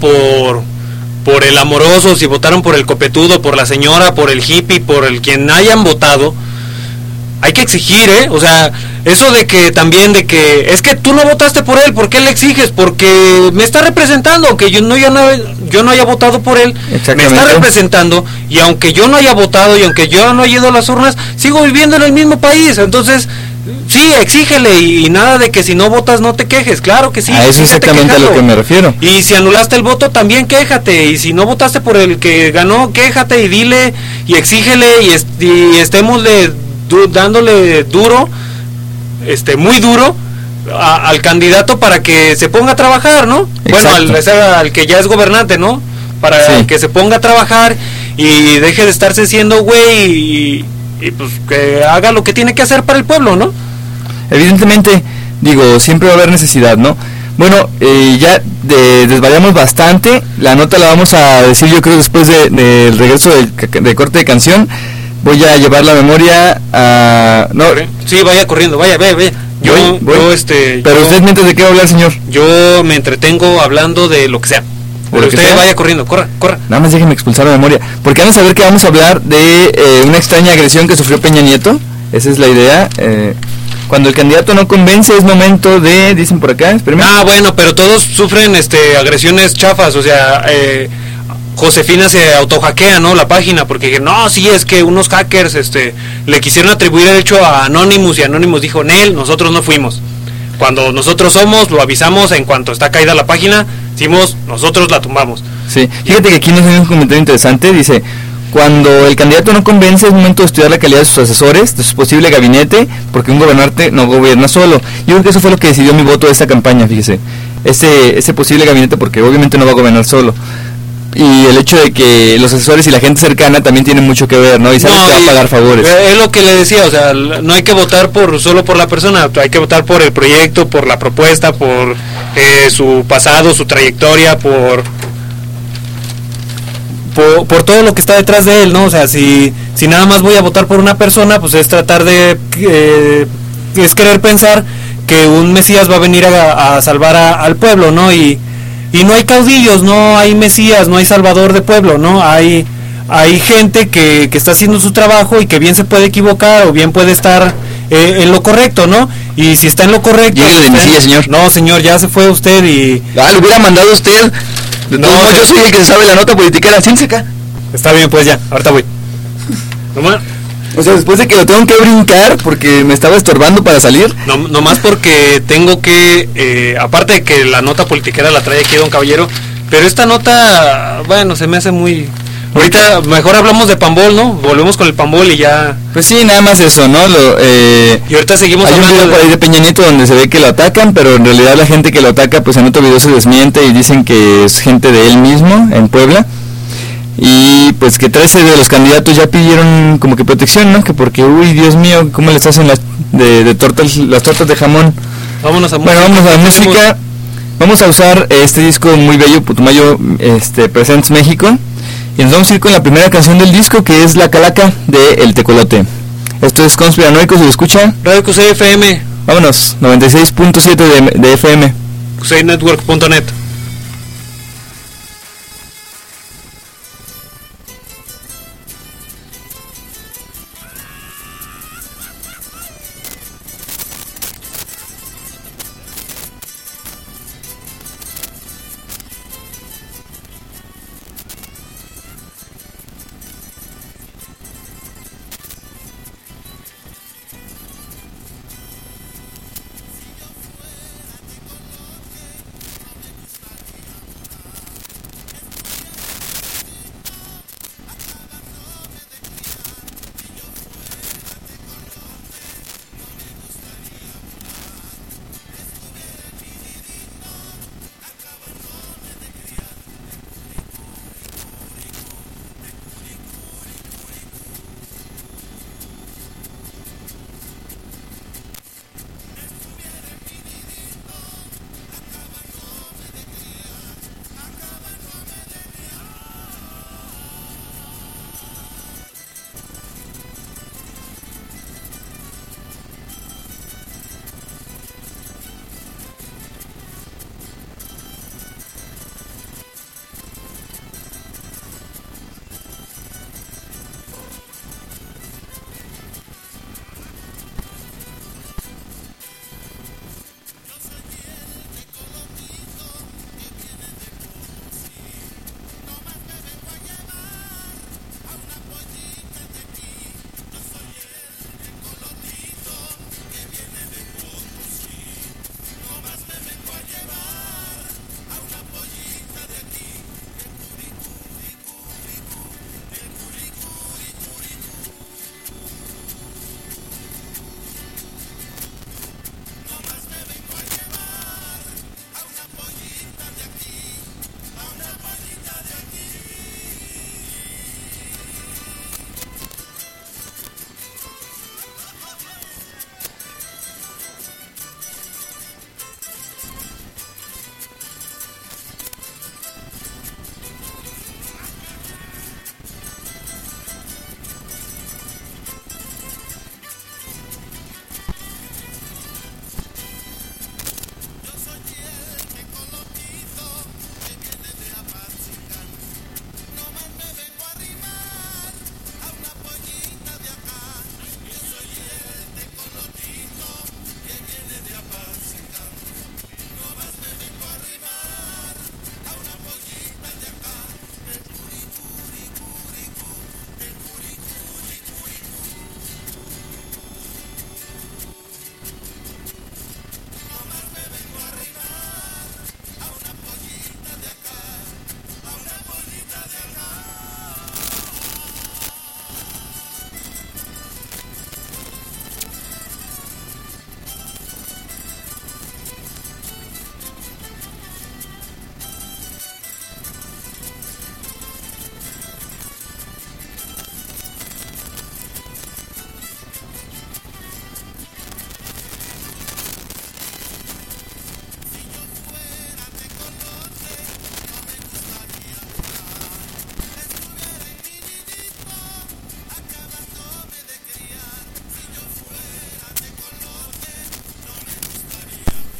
S1: por el amoroso, si votaron por el copetudo, por la señora, por el hippie, por el quien hayan votado, hay que exigir, o sea, eso de que también es que tú no votaste por él, ¿por qué le exiges? Porque me está representando, aunque yo no haya votado por él, me está representando, y aunque yo no haya votado y aunque yo no haya ido a las urnas, sigo viviendo en el mismo país. Entonces, sí, exígele, y nada de que si no votas no te quejes, claro que sí.
S2: A eso exactamente a lo que me refiero.
S1: Y si anulaste el voto también quéjate, y si no votaste por el que ganó, quéjate y dile y exígele, y estémosle dándole duro, muy duro al candidato para que se ponga a trabajar, ¿no? Exacto. Bueno, al que ya es gobernante, ¿no? Para que se ponga a trabajar y deje de estarse siendo güey, y pues que haga lo que tiene que hacer para el pueblo, ¿no?
S2: Evidentemente, digo, siempre va a haber necesidad, ¿no? Bueno, ya desvariamos bastante, la nota la vamos a decir yo creo después del regreso de corte de canción. Voy a llevar la memoria a... No.
S1: Sí, vaya corriendo, vaya. Voy.
S2: Pero usted mientras de qué va a hablar, señor.
S1: Yo me entretengo hablando de lo que sea. Pero usted vaya corriendo, corra.
S2: Nada más déjeme expulsar la memoria. Porque van a saber que vamos a hablar de una extraña agresión que sufrió Peña Nieto. Esa es la idea. Cuando el candidato no convence es momento de, dicen por acá, espérame.
S1: Bueno, pero todos sufren agresiones chafas, o sea, Josefina se autohackea, ¿no? La página, porque no, sí, es que unos hackers le quisieron atribuir el hecho a Anonymous y Anonymous dijo, Nel, nosotros no fuimos. Cuando nosotros somos, lo avisamos en cuanto está caída la página, decimos, nosotros la tumbamos.
S2: Sí, fíjate que aquí nos hay un comentario interesante, dice, cuando el candidato no convence es momento de estudiar la calidad de sus asesores, de su posible gabinete, porque un gobernante no gobierna solo. Yo creo que eso fue lo que decidió mi voto de esta campaña, fíjese, ese posible gabinete, porque obviamente no va a gobernar solo. Y el hecho de que los asesores y la gente cercana también tienen mucho que ver, ¿no? Y saben que va a pagar favores.
S1: Es lo que le decía, o sea, no hay que votar solo por la persona, hay que votar por el proyecto, por la propuesta, por su pasado, su trayectoria, por todo lo que está detrás de él, ¿no? O sea, si nada más voy a votar por una persona, pues es tratar de... es querer pensar que un Mesías va a venir a salvar al pueblo, ¿no? Y no hay caudillos, no hay Mesías, no hay salvador de pueblo, ¿no? Hay gente que está haciendo su trabajo y que bien se puede equivocar o bien puede estar en lo correcto, ¿no? Y si está en lo correcto...
S2: Llegue de Mesías, señor.
S1: No, señor, ya se fue usted y...
S2: lo hubiera mandado usted. No, yo soy el que sabe la nota politiquera, siéntese acá.
S1: Está bien, pues ya, ahorita voy. Nomás.
S2: O sea, después de que lo tengo que brincar porque me estaba estorbando para salir.
S1: Nomás porque tengo que, aparte de que la nota politiquera la trae aquí don Caballero, pero esta nota, bueno, se me hace muy... Ahorita mejor hablamos de Pambol, ¿no? Volvemos con el Pambol y ya...
S2: Pues sí, nada más eso, ¿no?
S1: Y ahorita seguimos
S2: hablando. Hay un video por ahí de Peña Nieto donde se ve que lo atacan, pero en realidad la gente que lo ataca, pues en otro video se desmiente y dicen que es gente de él mismo, en Puebla. Y pues que 13 de los candidatos ya pidieron como que protección, ¿no? Que porque, uy, Dios mío, ¿cómo les hacen las tortas de jamón?
S1: Vámonos a música.
S2: Bueno, vamos a la música. Vamos a usar este disco muy bello, Putumayo Presents México. Y nos vamos a ir con la primera canción del disco, que es La Calaca de El Tecolote. Esto es Conspiranoico, ¿se lo escucha?
S1: Radio QC FM.
S2: Vámonos, 96.7 de FM.
S1: QCNetwork.net.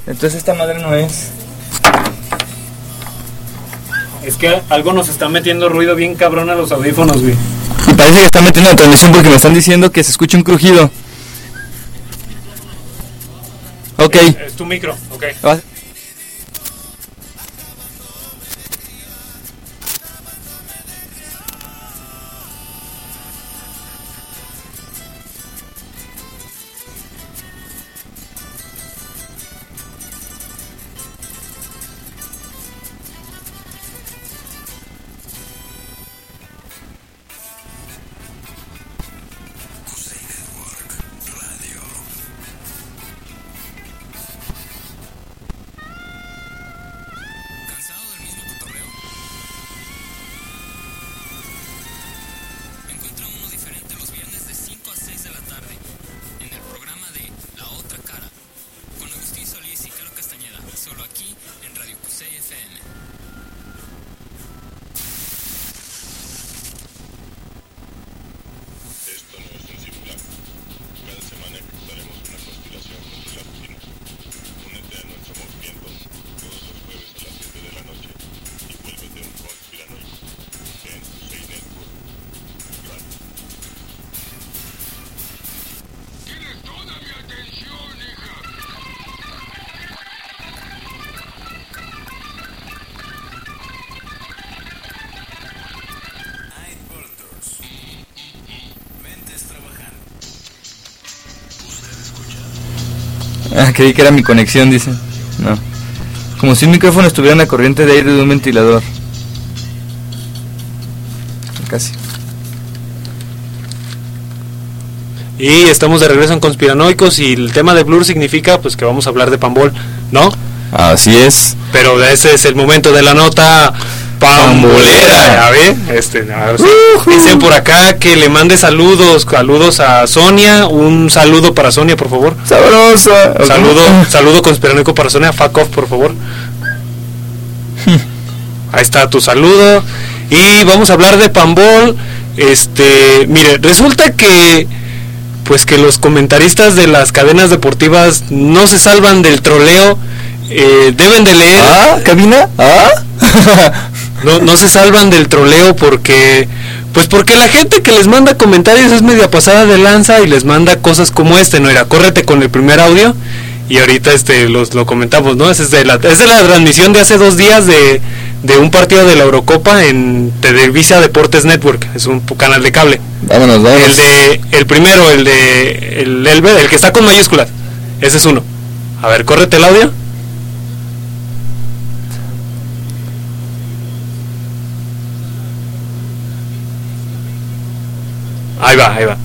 S2: Entonces esta madre no es.
S1: Es que algo nos está metiendo ruido bien cabrón a los audífonos, güey.
S2: Y parece que está metiendo la transmisión porque me están diciendo que se escucha un crujido. Ok.
S1: Es tu micro, ok.
S2: Ah, creí que era mi conexión, dicen. No. Como si un micrófono estuviera en la corriente de aire de un ventilador. Casi.
S1: Y estamos de regreso en Conspiranoicos y el tema de Blur significa pues que vamos a hablar de Pambol, ¿no?
S2: Así es.
S1: Pero ese es el momento de la nota pambolera, a ver, dicen por acá que le mande saludos a Sonia, un saludo para Sonia, por favor.
S2: Sabrosa.
S1: Saludo conspiranoico para Sonia, fuck off, por favor. Ahí está tu saludo. Y vamos a hablar de Pambol. Mire, resulta que pues que los comentaristas de las cadenas deportivas no se salvan del troleo. Deben de leer.
S2: ¿Cabina?
S1: No se salvan del troleo porque la gente que les manda comentarios es media pasada de lanza y les manda cosas como ¿no? Era, córrete con el primer audio y ahorita lo comentamos, ¿no? Es de la transmisión de hace 2 días de un partido de la Eurocopa en Televisa Deportes Network, es un canal de cable.
S2: Vámonos.
S1: El primero, el que está con mayúsculas, ese es uno. A ver, córrete el audio. Ahí va.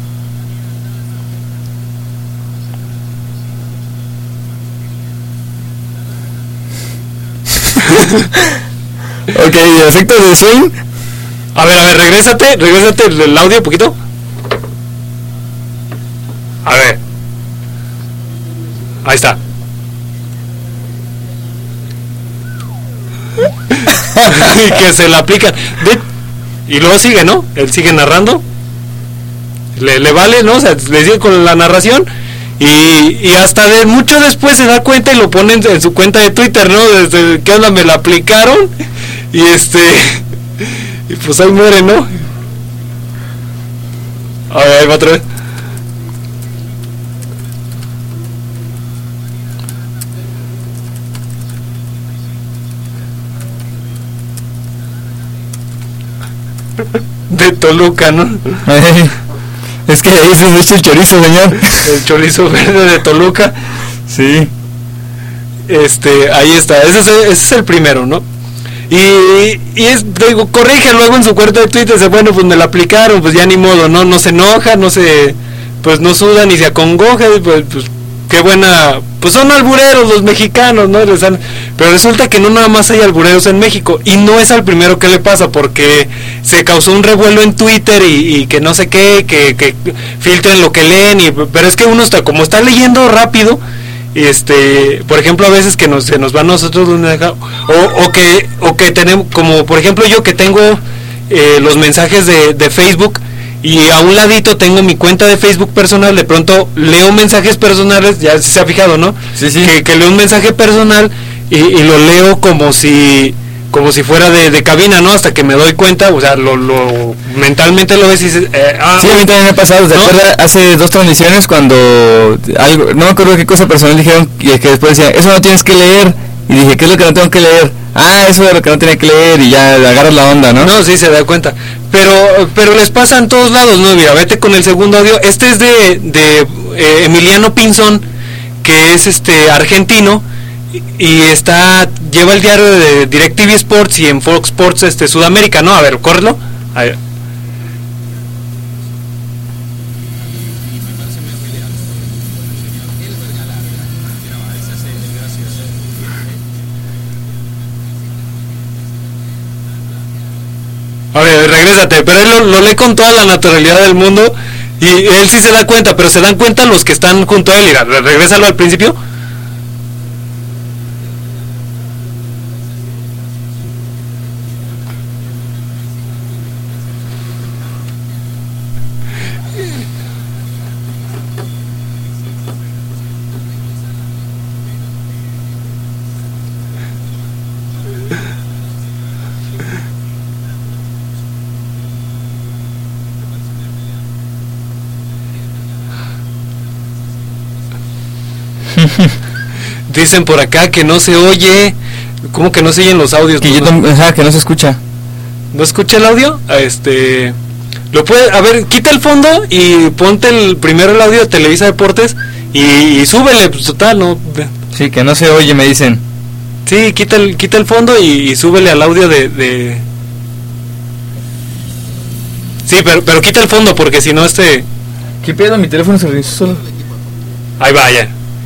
S2: Ok, efecto de swing.
S1: A ver, regrésate el audio un poquito. A ver. Ahí está. Y que se la aplican. Y luego sigue, ¿no? Él sigue narrando. Le vale, ¿no? O sea, le sigue con la narración. Y hasta mucho después se da cuenta y lo pone en su cuenta de Twitter, ¿no? Desde que onda me la aplicaron. Y y pues ahí muere, ¿no? A ver, ahí va otra vez. De Toluca, ¿no?
S2: Es que ahí se me echa el chorizo, señor.
S1: El chorizo verde de Toluca.
S2: Sí.
S1: Ahí está. Ese es el primero, ¿no? Y corrige luego en su cuenta de Twitter, dice, bueno, pues me la aplicaron, pues ya ni modo, no se enoja, no suda ni se acongoja, pues qué buena, pues son albureros los mexicanos, ¿no? Pero resulta que no nada más hay albureros en México, y no es al primero que le pasa, porque se causó un revuelo en Twitter y que no sé qué, que filtren lo que leen, pero es que uno como está leyendo rápido, por ejemplo, a veces que se nos va a nosotros o que tenemos, como por ejemplo yo que tengo los mensajes de Facebook y a un ladito tengo mi cuenta de Facebook personal. De pronto leo mensajes personales, ya se ha fijado, ¿no?
S2: Sí, sí.
S1: Que leo un mensaje personal y lo leo como si fuera de cabina, ¿no? Hasta que me doy cuenta, o sea, lo mentalmente lo ves y dices,
S2: sí, a mí también me ha pasado, ¿te acuerdas? Hace 2 transmisiones cuando algo, no me acuerdo qué cosa personal dijeron, y que después decían, eso no tienes que leer, y dije, ¿qué es lo que no tengo que leer? Eso es lo que no tenía que leer, y ya agarras la onda, ¿no?
S1: No, sí, se da cuenta, pero les pasa en todos lados, ¿no? Mira, vete con el segundo audio. Este es de Emiliano Pinzón, que es argentino, y lleva el diario de DirecTV Sports y en Fox Sports Sudamérica, ¿no? A ver, córrelo. A ver. A ver, regrésate, pero él lo lee con toda la naturalidad del mundo y él sí se da cuenta, pero se dan cuenta los que están junto a él. Mira, regrésalo al principio. Dicen por acá que no se oye. ¿Cómo que no se oyen los audios?
S2: Que no se escucha.
S1: ¿No escucha el audio? Lo puede, a ver, quita el fondo y ponte primero el audio de Televisa Deportes y súbele, pues total, ¿no?
S2: Sí, que no se oye, me dicen.
S1: Sí, quita el fondo y súbele al audio de... Sí, pero quita el fondo porque si no
S2: ¿Qué pedo? Mi teléfono se reinició solo.
S1: Ahí vaya.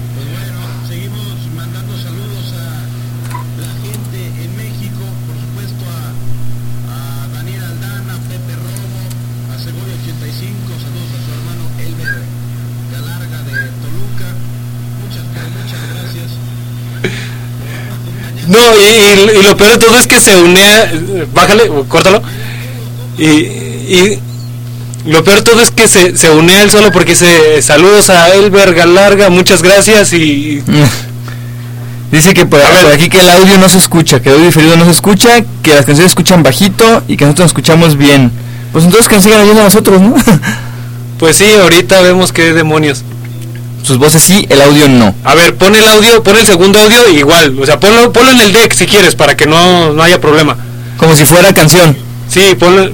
S1: No, y lo peor de todo es que se unea, bájale, córtalo, y lo peor de todo es que se unea él solo porque saludos a Elber Galarga, muchas gracias y...
S2: Dice que por aquí que el audio no se escucha, que el audio diferido no se escucha, que las canciones se escuchan bajito y que nosotros nos escuchamos bien. Pues entonces que nos sigan oyendo a nosotros, ¿no?
S1: Pues sí, ahorita vemos qué demonios.
S2: Sus voces sí, el audio no.
S1: A ver, pon el segundo audio igual, o sea, ponlo en el deck si quieres, para que no haya problema.
S2: Como si fuera canción.
S1: Sí, ponlo.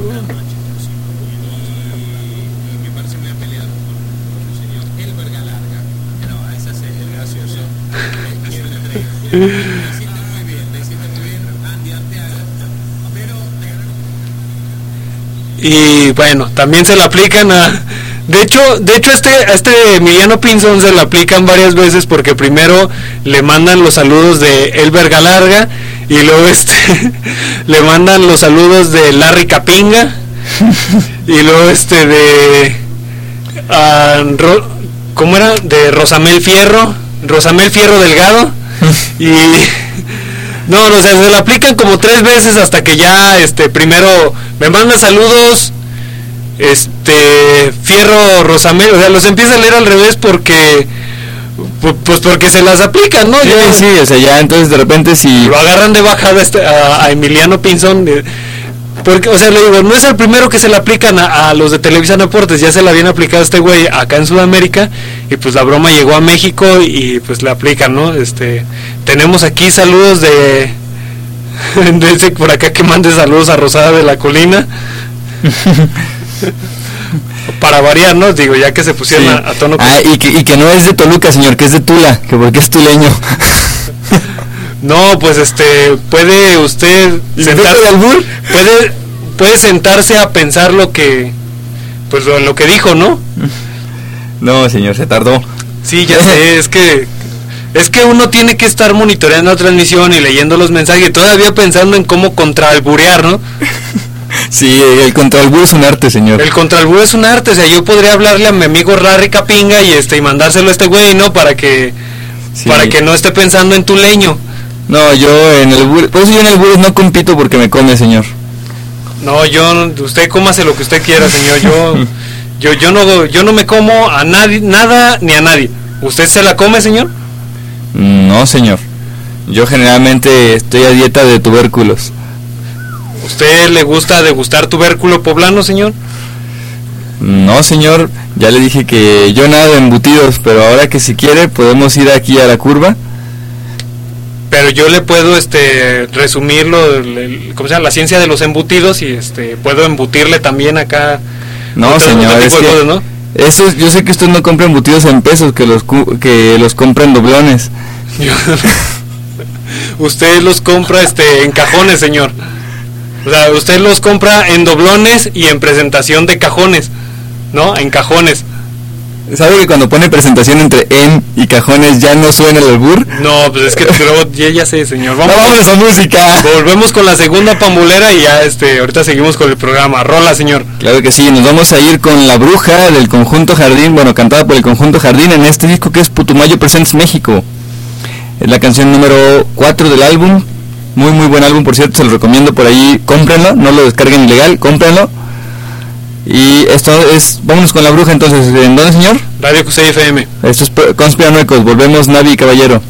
S1: Y bueno, también se le aplican a... De hecho a este Emiliano Pinzón se le aplican varias veces porque primero le mandan los saludos de Elber Galarga y luego le mandan los saludos de Larry Capinga y luego ¿cómo era? De Rosamel Fierro Delgado y no, o sea, se le aplican como 3 veces hasta que ya primero me manda saludos Fierro Rosamel, o sea, los empieza a leer al revés porque se las aplican, ¿no?
S2: Sí, o sea, ya entonces de repente si
S1: lo agarran de bajada a Emiliano Pinzón, porque, o sea, le digo, no es el primero que se le aplican a los de Televisa Deportes, ya se la habían aplicado a este güey acá en Sudamérica y pues la broma llegó a México y pues le aplican, ¿no? Tenemos aquí saludos de por acá que mande saludos a Rosada de la Colina. Para variar, ¿no? Digo, ya que se pusieron sí. a tono con...
S2: y que no es de Toluca, señor, que es de Tula, que porque es tuleño.
S1: No, pues puede usted sentarse albur, puede sentarse a pensar lo que dijo, ¿no?
S2: No, señor, se tardó.
S1: Sí, ya sé, es que uno tiene que estar monitoreando la transmisión y leyendo los mensajes y todavía pensando en cómo contraalburear, ¿no?
S2: Sí, el contralbur es un arte, señor.
S1: El contralbur es un arte, o sea, yo podría hablarle a mi amigo Larry Capinga y mandárselo a este güey, ¿no? Para que no esté pensando en tuleño.
S2: No, yo en el albur, pues yo en el albur no compito porque me come, señor.
S1: No, usted cómase lo que usted quiera, señor. Yo no me como a nadie, nada ni a nadie. ¿Usted se la come, señor?
S2: No, señor. Yo generalmente estoy a dieta de tubérculos.
S1: ¿Usted le gusta degustar tubérculo poblano, señor?
S2: No, señor. Ya le dije que yo nada de embutidos, pero ahora que si quiere podemos ir aquí a la curva.
S1: Pero yo le puedo resumirlo, ¿cómo se llama? La ciencia de los embutidos y puedo embutirle también acá.
S2: No, señor, es que cosas, ¿no? Eso, yo sé que usted no compra embutidos en pesos, que los compra en doblones.
S1: Usted los compra en cajones, señor. O sea, usted los compra en doblones y en presentación de cajones, ¿no? En cajones.
S2: ¿Sabe que cuando pone presentación entre en y cajones ya no suena el albur?
S1: No, pues es que ya sé, señor.
S2: Vamos a música.
S1: Volvemos con la segunda pambulera y ya ahorita seguimos con el programa. Rola, señor.
S2: Claro que sí, nos vamos a ir con La Bruja del Conjunto Jardín, bueno, cantada por el Conjunto Jardín en este disco que es Putumayo Presents México. Es la canción número 4 del álbum. Muy muy buen álbum, por cierto, se lo recomiendo por ahí, cómprenlo, no lo descarguen ilegal, cómprenlo. Y esto es, vámonos con La Bruja entonces. ¿En dónde, señor?
S1: Radio QC FM.
S2: Esto es Conspiranoicos, volvemos, Navi y Caballero.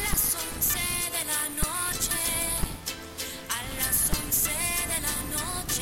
S3: A las 11 de la noche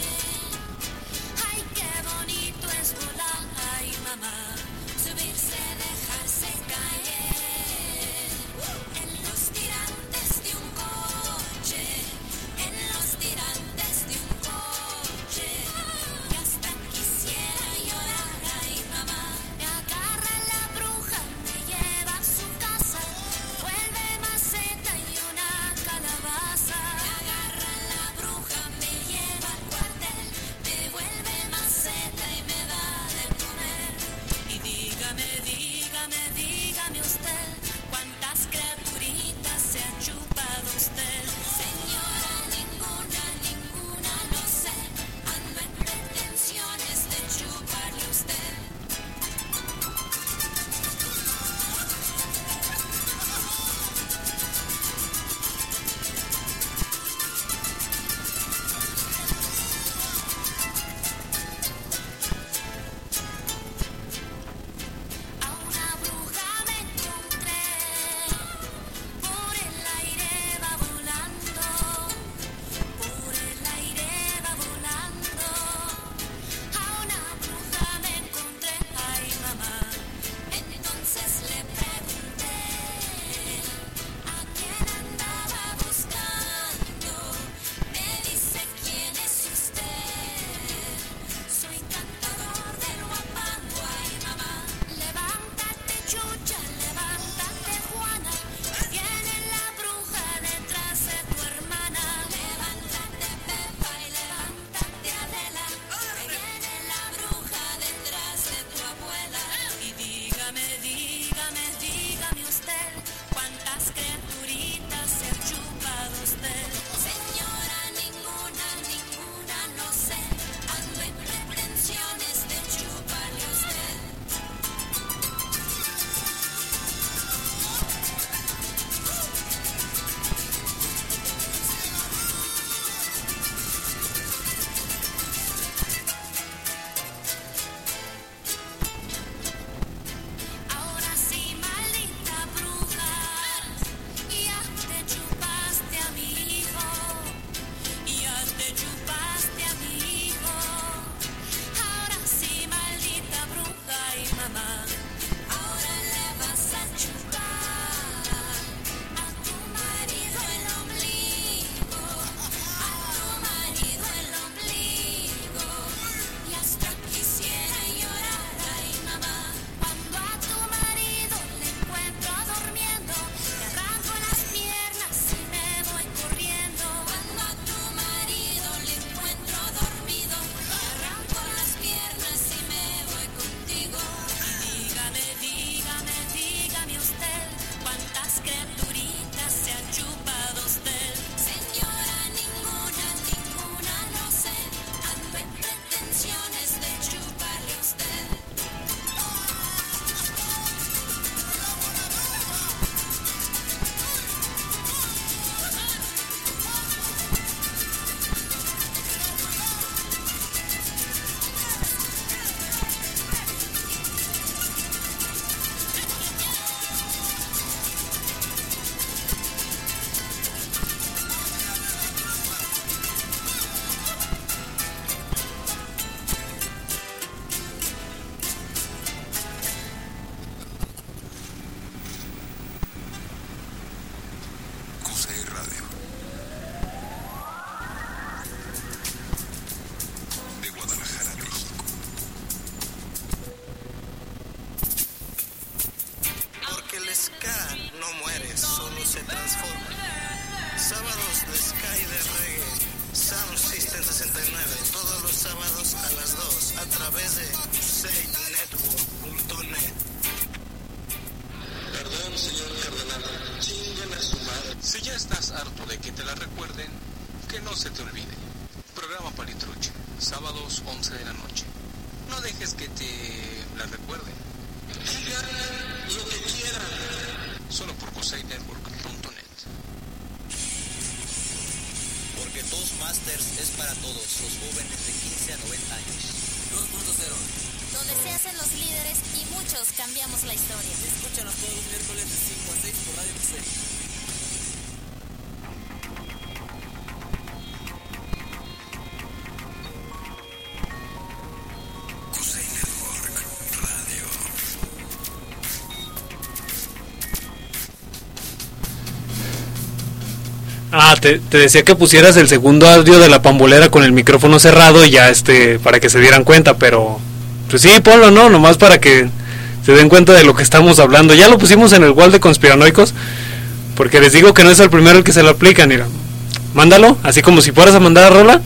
S1: Te decía que pusieras el segundo audio de la pambolera con el micrófono cerrado y ya para que se dieran cuenta, pero pues sí, ponlo, ¿no? Nomás para que se den cuenta de lo que estamos hablando. Ya lo pusimos en el wall de conspiranoicos, porque les digo que no es el primero el que se lo aplica. Mira, mándalo, así como si fueras a mandar a rola,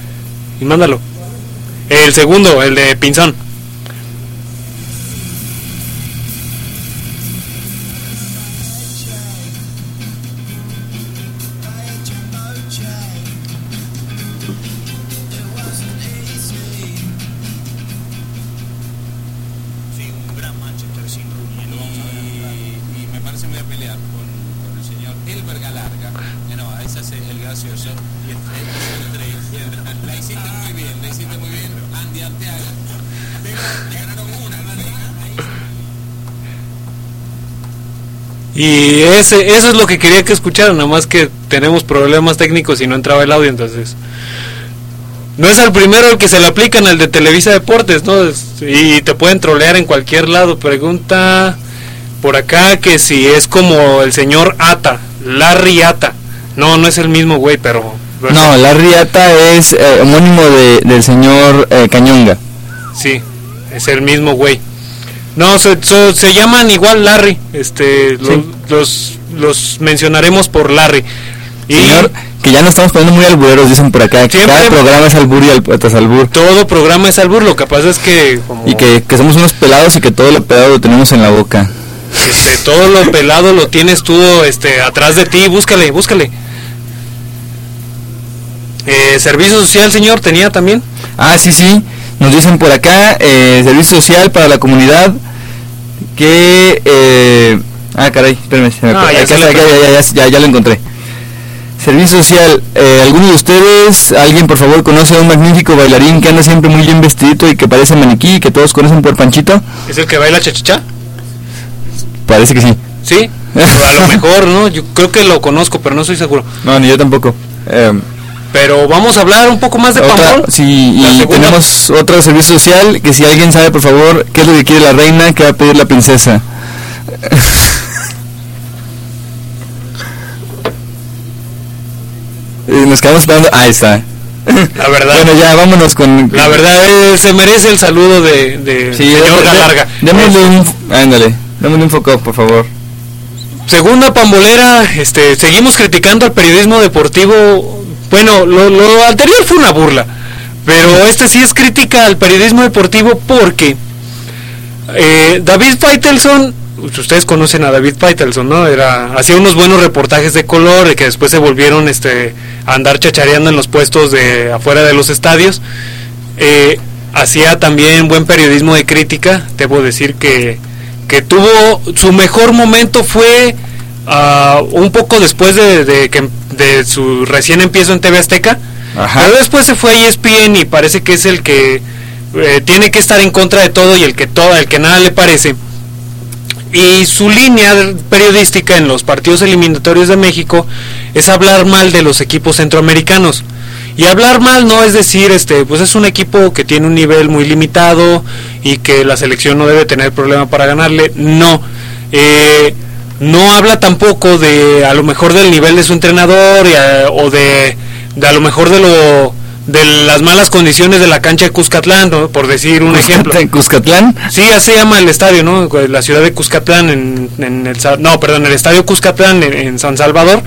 S1: y mándalo. El segundo, el de Pinzón. Y eso es lo que quería que escucharan, nada más que tenemos problemas técnicos y no entraba el audio, entonces no es el primero el que se le aplican, el de Televisa Deportes, ¿no? Y te pueden trolear en cualquier lado. Pregunta por acá que si es como el señor Ata, Larry Ata. No es el mismo güey, pero
S2: no, Larry Ata es homónimo del señor Cañonga.
S1: Sí, es el mismo güey. No, se llaman igual Larry, sí. los mencionaremos por Larry. Y
S2: señor, que ya nos estamos poniendo muy albureros, dicen por acá. Cada programa es albur y tras albur.
S1: Todo programa es albur, lo que pasa es que
S2: y que somos unos pelados y que todo lo pelado lo tenemos en la boca.
S1: Todo lo pelado lo tienes tú atrás de ti, búscale. Servicio social, señor, tenía también.
S2: Sí, nos dicen por acá, servicio social para la comunidad, que... caray, espérenme, ya lo encontré. Servicio social, ¿alguno de ustedes, alguien por favor conoce a un magnífico bailarín que anda siempre muy bien vestidito y que parece maniquí, que todos conocen por Panchito?
S1: ¿Es el que baila cha-cha-cha?
S2: Parece que sí.
S1: ¿Sí? A lo mejor, ¿no? Yo creo que lo conozco, pero no estoy seguro.
S2: No, ni yo tampoco.
S1: Pero vamos a hablar un poco más de Pampón.
S2: Sí, y tenemos otro servicio social, que si alguien sabe, por favor, qué es lo que quiere la reina, qué va a pedir la princesa. Nos quedamos esperando. Ahí está.
S1: La verdad.
S2: Bueno, ya vámonos con.
S1: La verdad, se merece el saludo de
S2: sí,
S1: señor Galarga.
S2: Démosle un foco, por favor.
S1: Segunda pambolera, seguimos criticando al periodismo deportivo. Bueno, lo anterior fue una burla, pero sí es crítica al periodismo deportivo porque David Faitelson ustedes conocen a David Faitelson, ¿no? Hacía unos buenos reportajes de color que después se volvieron a andar chachareando en los puestos de afuera de los estadios. Hacía también buen periodismo de crítica. Debo decir que tuvo su mejor momento fue un poco después de su recién empiezo en TV Azteca. Ajá. Pero después se fue a ESPN y parece que es el que tiene que estar en contra de todo y el que nada le parece. Y su línea periodística en los partidos eliminatorios de México es hablar mal de los equipos centroamericanos. Y hablar mal no es decir, pues es un equipo que tiene un nivel muy limitado y que la selección no debe tener problema para ganarle. No. No habla tampoco de a lo mejor del nivel de su entrenador o de a lo mejor de las malas condiciones de la cancha de Cuscatlán, ¿no? Por decir un ejemplo.
S2: ¿En Cuscatlán?
S1: Sí, así se llama el estadio, ¿no? La ciudad de Cuscatlán el estadio Cuscatlán en San Salvador.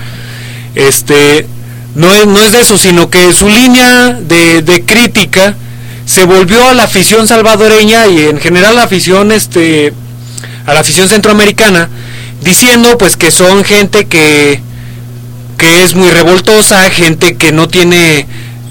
S1: No es de eso, sino que su línea de crítica se volvió a la afición salvadoreña y en general a la afición centroamericana, diciendo pues que son gente que es muy revoltosa, gente que no tiene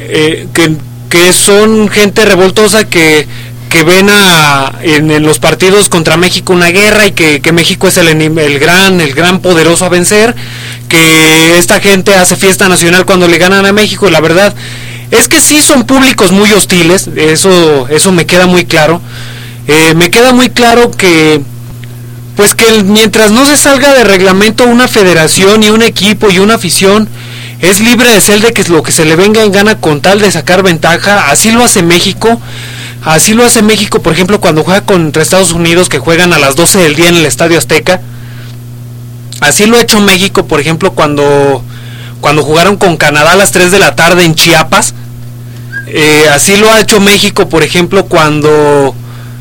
S1: que son gente revoltosa que ven en los partidos contra México una guerra y que México es el gran poderoso a vencer, que esta gente hace fiesta nacional cuando le ganan a México. Y la verdad es que sí son públicos muy hostiles, eso me queda muy claro. Me queda muy claro que pues que mientras no se salga de reglamento una federación y un equipo y una afición es libre de ser de que es lo que se le venga en gana con tal de sacar ventaja. Así lo hace México, por ejemplo, cuando juega contra Estados Unidos, que juegan a las 12 del día en el Estadio Azteca. Así lo ha hecho México, por ejemplo, cuando jugaron con Canadá a las 3 de la tarde en Chiapas. Así lo ha hecho México, por ejemplo, cuando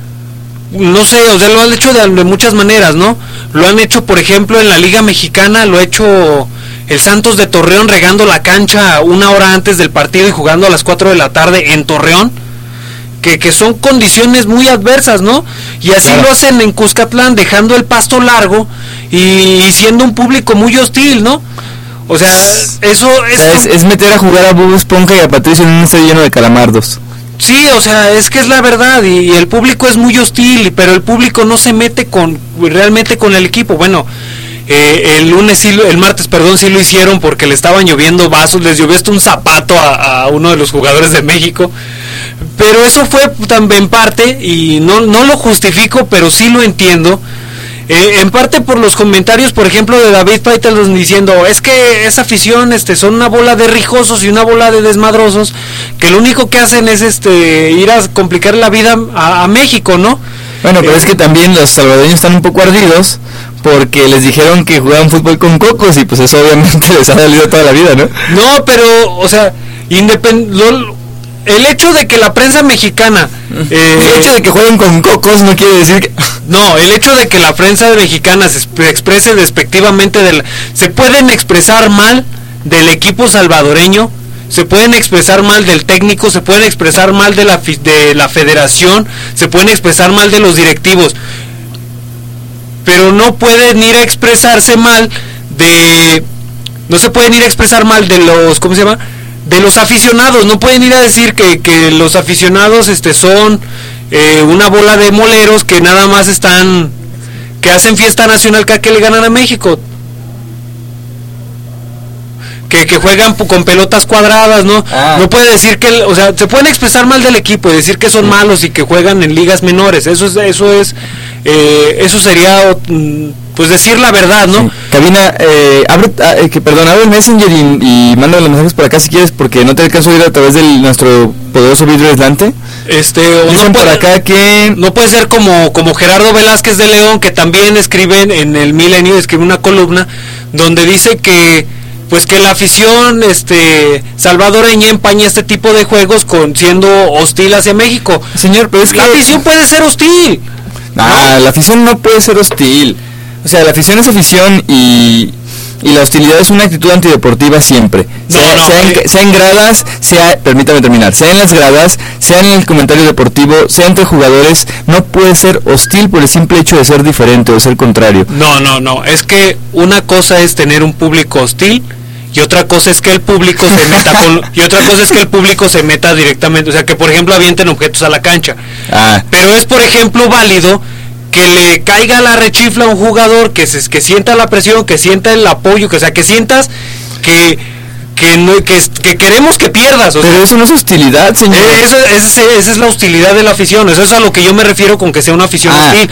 S1: no sé, o sea, lo han hecho de muchas maneras, ¿no? Lo han hecho, por ejemplo, en la Liga Mexicana, lo ha hecho el Santos de Torreón regando la cancha una hora antes del partido y jugando a las 4 de la tarde en Torreón, que son condiciones muy adversas, ¿no? Y así claro. Lo hacen en Cuscatlán, dejando el pasto largo y siendo un público muy hostil, ¿no? O sea, eso
S2: es meter a jugar a Bob Esponja y a Patricio en un estadio lleno de calamardos.
S1: Sí, o sea, es que es la verdad y el público es muy hostil, pero el público no se mete realmente con el equipo. Bueno, el martes sí lo hicieron porque le estaban lloviendo vasos, les llovió hasta un zapato a uno de los jugadores de México. Pero eso fue también parte, y no lo justifico, pero sí lo entiendo. En parte por los comentarios, por ejemplo, de David Faitelson diciendo, es que esa afición son una bola de rijosos y una bola de desmadrosos, que lo único que hacen es ir a complicar la vida a México, ¿no?
S2: Bueno, pero es que también los salvadoreños están un poco ardidos porque les dijeron que jugaban fútbol con cocos y pues eso obviamente les ha dolido toda la vida, ¿no?
S1: No, pero, o sea, el hecho de que la prensa mexicana
S2: el hecho de que jueguen con cocos no quiere decir que...
S1: No, el hecho de que la prensa mexicana se exprese despectivamente se pueden expresar mal del equipo salvadoreño, se pueden expresar mal del técnico, se pueden expresar mal de la federación, se pueden expresar mal de los directivos, pero no pueden ir a expresarse mal no se pueden ir a expresar mal de los, ¿cómo se llama?, de los aficionados. No pueden ir a decir que los aficionados son una bola de moleros que nada más que hacen fiesta nacional cada que le ganan a México, que juegan con pelotas cuadradas, ¿no? No puede decir o sea, se pueden expresar mal del equipo y decir que son malos y que juegan en ligas menores. Eso sería pues decir la verdad, ¿no?
S2: Sí. Cabina, abre Messenger y manda los mensajes por acá si quieres, porque no te alcanzo a ir a través de nuestro poderoso vidrio aislante.
S1: Dicen por acá que no puede ser como Gerardo Velázquez de León, que también escribe en el Milenio, escribe una columna donde dice que la afición salvadoreña empaña este tipo de juegos siendo hostil hacia México.
S2: Señor, pero es que
S1: la afición puede ser hostil.
S2: La afición no puede ser hostil. O sea, la afición es afición y y la hostilidad es una actitud antideportiva siempre. Sea en gradas, permítame terminar, sea en las gradas, sea en el comentario deportivo, sea entre jugadores, no puede ser hostil por el simple hecho de ser diferente o de ser contrario.
S1: No, es que una cosa es tener un público hostil y otra cosa es que el público se meta directamente, o sea, que por ejemplo avienten objetos a la cancha. Pero es por ejemplo válido que le caiga la rechifla a un jugador, que sienta la presión, que sienta el apoyo, que sientas que queremos que pierdas.
S2: Pero eso no es hostilidad, señor.
S1: Esa es la hostilidad de la afición. Eso es a lo que yo me refiero con que sea una afición hostil.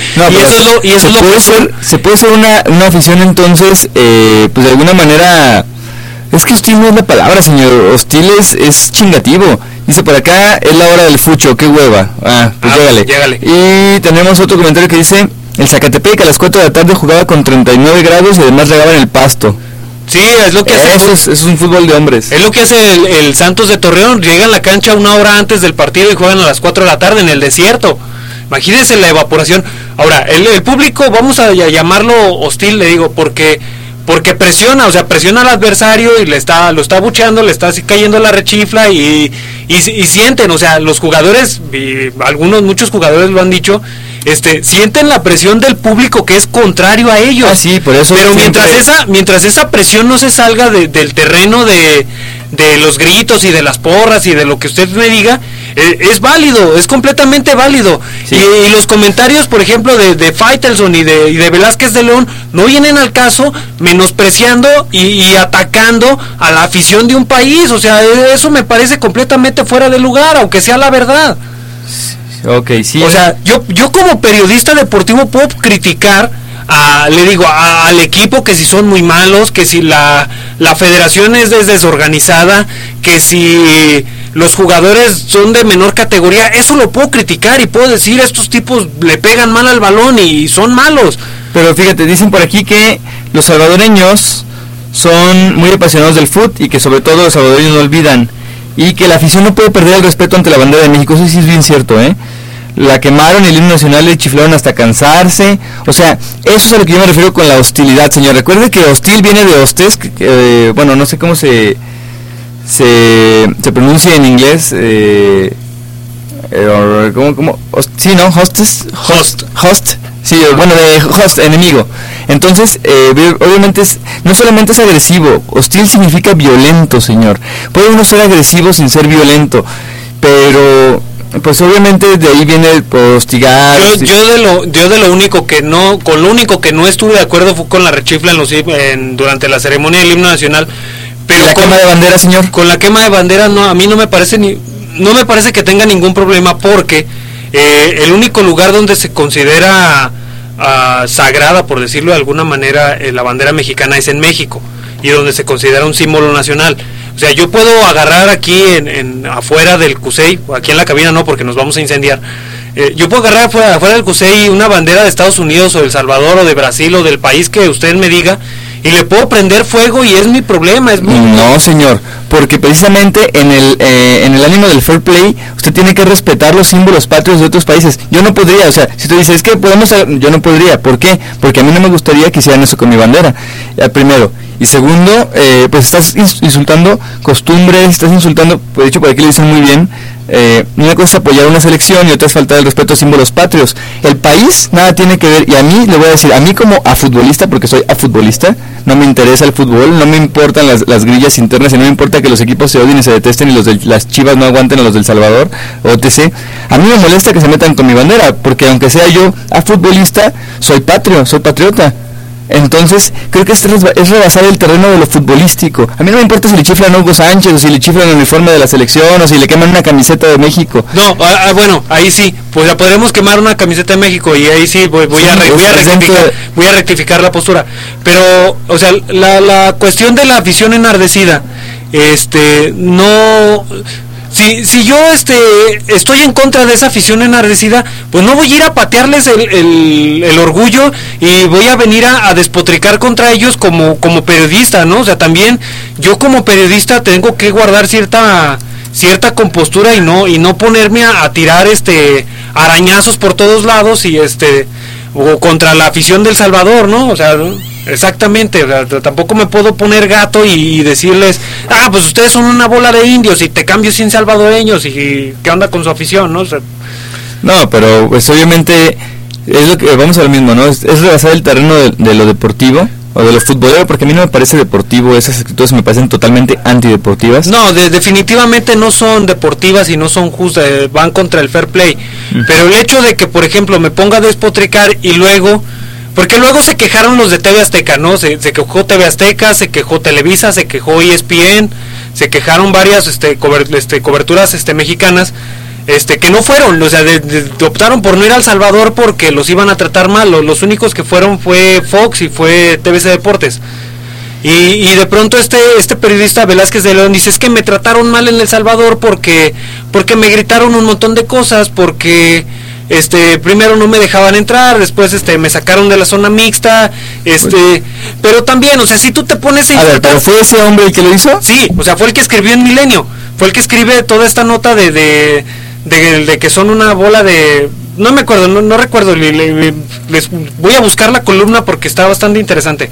S2: Se puede ser una afición entonces, pues de alguna manera. Es que hostil no es la palabra, señor. Hostil es chingativo. Dice por acá, es la hora del fucho, qué hueva. Pues llégale. Y tenemos otro comentario que dice, el Zacatepec a las 4 de la tarde jugaba con 39 grados y además regaba en el pasto.
S1: Sí, es lo que hace.
S2: Eso es un fútbol de hombres.
S1: Es lo que hace el Santos de Torreón. Llegan a la cancha una hora antes del partido y juegan a las 4 de la tarde en el desierto. Imagínense la evaporación. Ahora, el público, vamos a llamarlo hostil, le digo, porque presiona al adversario y lo está abucheando, le está cayendo la rechifla y sienten, o sea, los jugadores, muchos jugadores lo han dicho, sienten la presión del público que es contrario a ellos.
S2: Sí, por eso.
S1: Pero mientras esa presión no se salga del terreno de los gritos y de las porras y de lo que usted me diga, es válido, es completamente válido. Sí. Y los comentarios, por ejemplo, de Faitelson y de Velázquez de León no vienen al caso menospreciando y atacando a la afición de un país. O sea, eso me parece completamente fuera de lugar, aunque sea la verdad.
S2: Okay, sí.
S1: O sea, yo como periodista deportivo puedo criticar al equipo, que si son muy malos, que si la federación es desorganizada, que si los jugadores son de menor categoría, eso lo puedo criticar y puedo decir, estos tipos le pegan mal al balón y son malos.
S2: Pero fíjate, dicen por aquí que los salvadoreños son muy apasionados del fútbol y que sobre todo los salvadoreños no olvidan, y que la afición no puede perder el respeto ante la bandera de México. Eso sí es bien cierto, La quemaron y el himno nacional le chiflaron hasta cansarse. O sea, eso es a lo que yo me refiero con la hostilidad, señor. Recuerde que hostil viene de hostes, bueno, no sé cómo se pronuncia en inglés. ¿Cómo? Sí, ¿no? Hostes. Host. Sí, bueno, de host, enemigo. Entonces, obviamente no solamente es agresivo. Hostil significa violento, señor. Puede uno ser agresivo sin ser violento, pero pues obviamente de ahí viene por hostigar.
S1: Yo de lo único que no estuve de acuerdo fue con la rechifla durante la ceremonia del himno nacional. Pero
S2: la quema de bandera, señor.
S1: Con la quema de bandera no, a mí no me parece que tenga ningún problema, porque el único lugar donde se considera sagrada, por decirlo de alguna manera, la bandera mexicana es en México, y donde se considera un símbolo nacional. O sea, yo puedo agarrar aquí afuera del CUSEI, aquí en la cabina no, porque nos vamos a incendiar. Yo puedo agarrar afuera del CUSEI una bandera de Estados Unidos o de El Salvador o de Brasil o del país que usted me diga, y le puedo prender fuego y es mi problema.
S2: No, señor, porque precisamente en el ánimo del fair play usted tiene que respetar los símbolos patrios de otros países. Yo no podría, o sea, si usted dice, es que yo no podría. ¿Por qué? Porque a mí no me gustaría que hicieran eso con mi bandera, primero. Y segundo, pues estás insultando costumbres, estás insultando, de hecho por aquí le dicen muy bien, una cosa es apoyar una selección y otra es faltar el respeto a símbolos patrios. El país nada tiene que ver, y a mí le voy a decir, a mí como afutbolista, porque soy afutbolista, no me interesa el fútbol, no me importan las grillas internas, y no me importa que los equipos se odien y se detesten y las Chivas no aguanten a los del Salvador, OTC. A mí me molesta que se metan con mi bandera, porque aunque sea yo afutbolista, soy patrio, soy patriota. Entonces, creo que es rebasar el terreno de lo futbolístico. A mí no me importa si le chiflan a Hugo Sánchez, o si le chiflan el uniforme de la selección, o si le queman una camiseta de México.
S1: No, bueno, ahí sí, pues ya podremos quemar una camiseta de México, y ahí sí voy a rectificar la postura. Pero, o sea, la cuestión de la afición enardecida, no... Si yo estoy en contra de esa afición enardecida, pues no voy a ir a patearles el orgullo y voy a venir a despotricar contra ellos como periodista, ¿no? O sea, también yo como periodista tengo que guardar cierta compostura y no ponerme a tirar arañazos por todos lados y o contra la afición del Salvador, ¿no? O sea, Exactamente, tampoco me puedo poner gato y decirles, pues ustedes son una bola de indios y te cambio sin salvadoreños y qué onda con su afición, ¿no? O sea,
S2: no, pero pues obviamente es lo que vamos a lo mismo, ¿no? Es rebasar el terreno de lo deportivo o de lo futbolero, porque a mí no me parece deportivo, esas actitudes me parecen totalmente antideportivas.
S1: No, definitivamente no son deportivas y no son justas, van contra el fair play. Pero el hecho de que, por ejemplo, me ponga a despotricar y luego, porque luego se quejaron los de TV Azteca, ¿no? Se quejó TV Azteca, se quejó Televisa, se quejó ESPN, se quejaron varias coberturas mexicanas, que no fueron, o sea, optaron por no ir a El Salvador porque los iban a tratar mal. Los únicos que fueron fue Fox y fue TVC Deportes. Y de pronto este periodista Velázquez de León dice, es que me trataron mal en El Salvador porque me gritaron un montón de cosas, porque primero no me dejaban entrar, después me sacaron de la zona mixta, pero también, o sea, si tú te pones
S2: a ver, ¿pero fue ese hombre el que lo hizo?
S1: Sí, o sea, fue el que escribió en Milenio, fue el que escribe toda esta nota de que son una bola de... No me acuerdo, no recuerdo, les voy a buscar la columna porque está bastante interesante.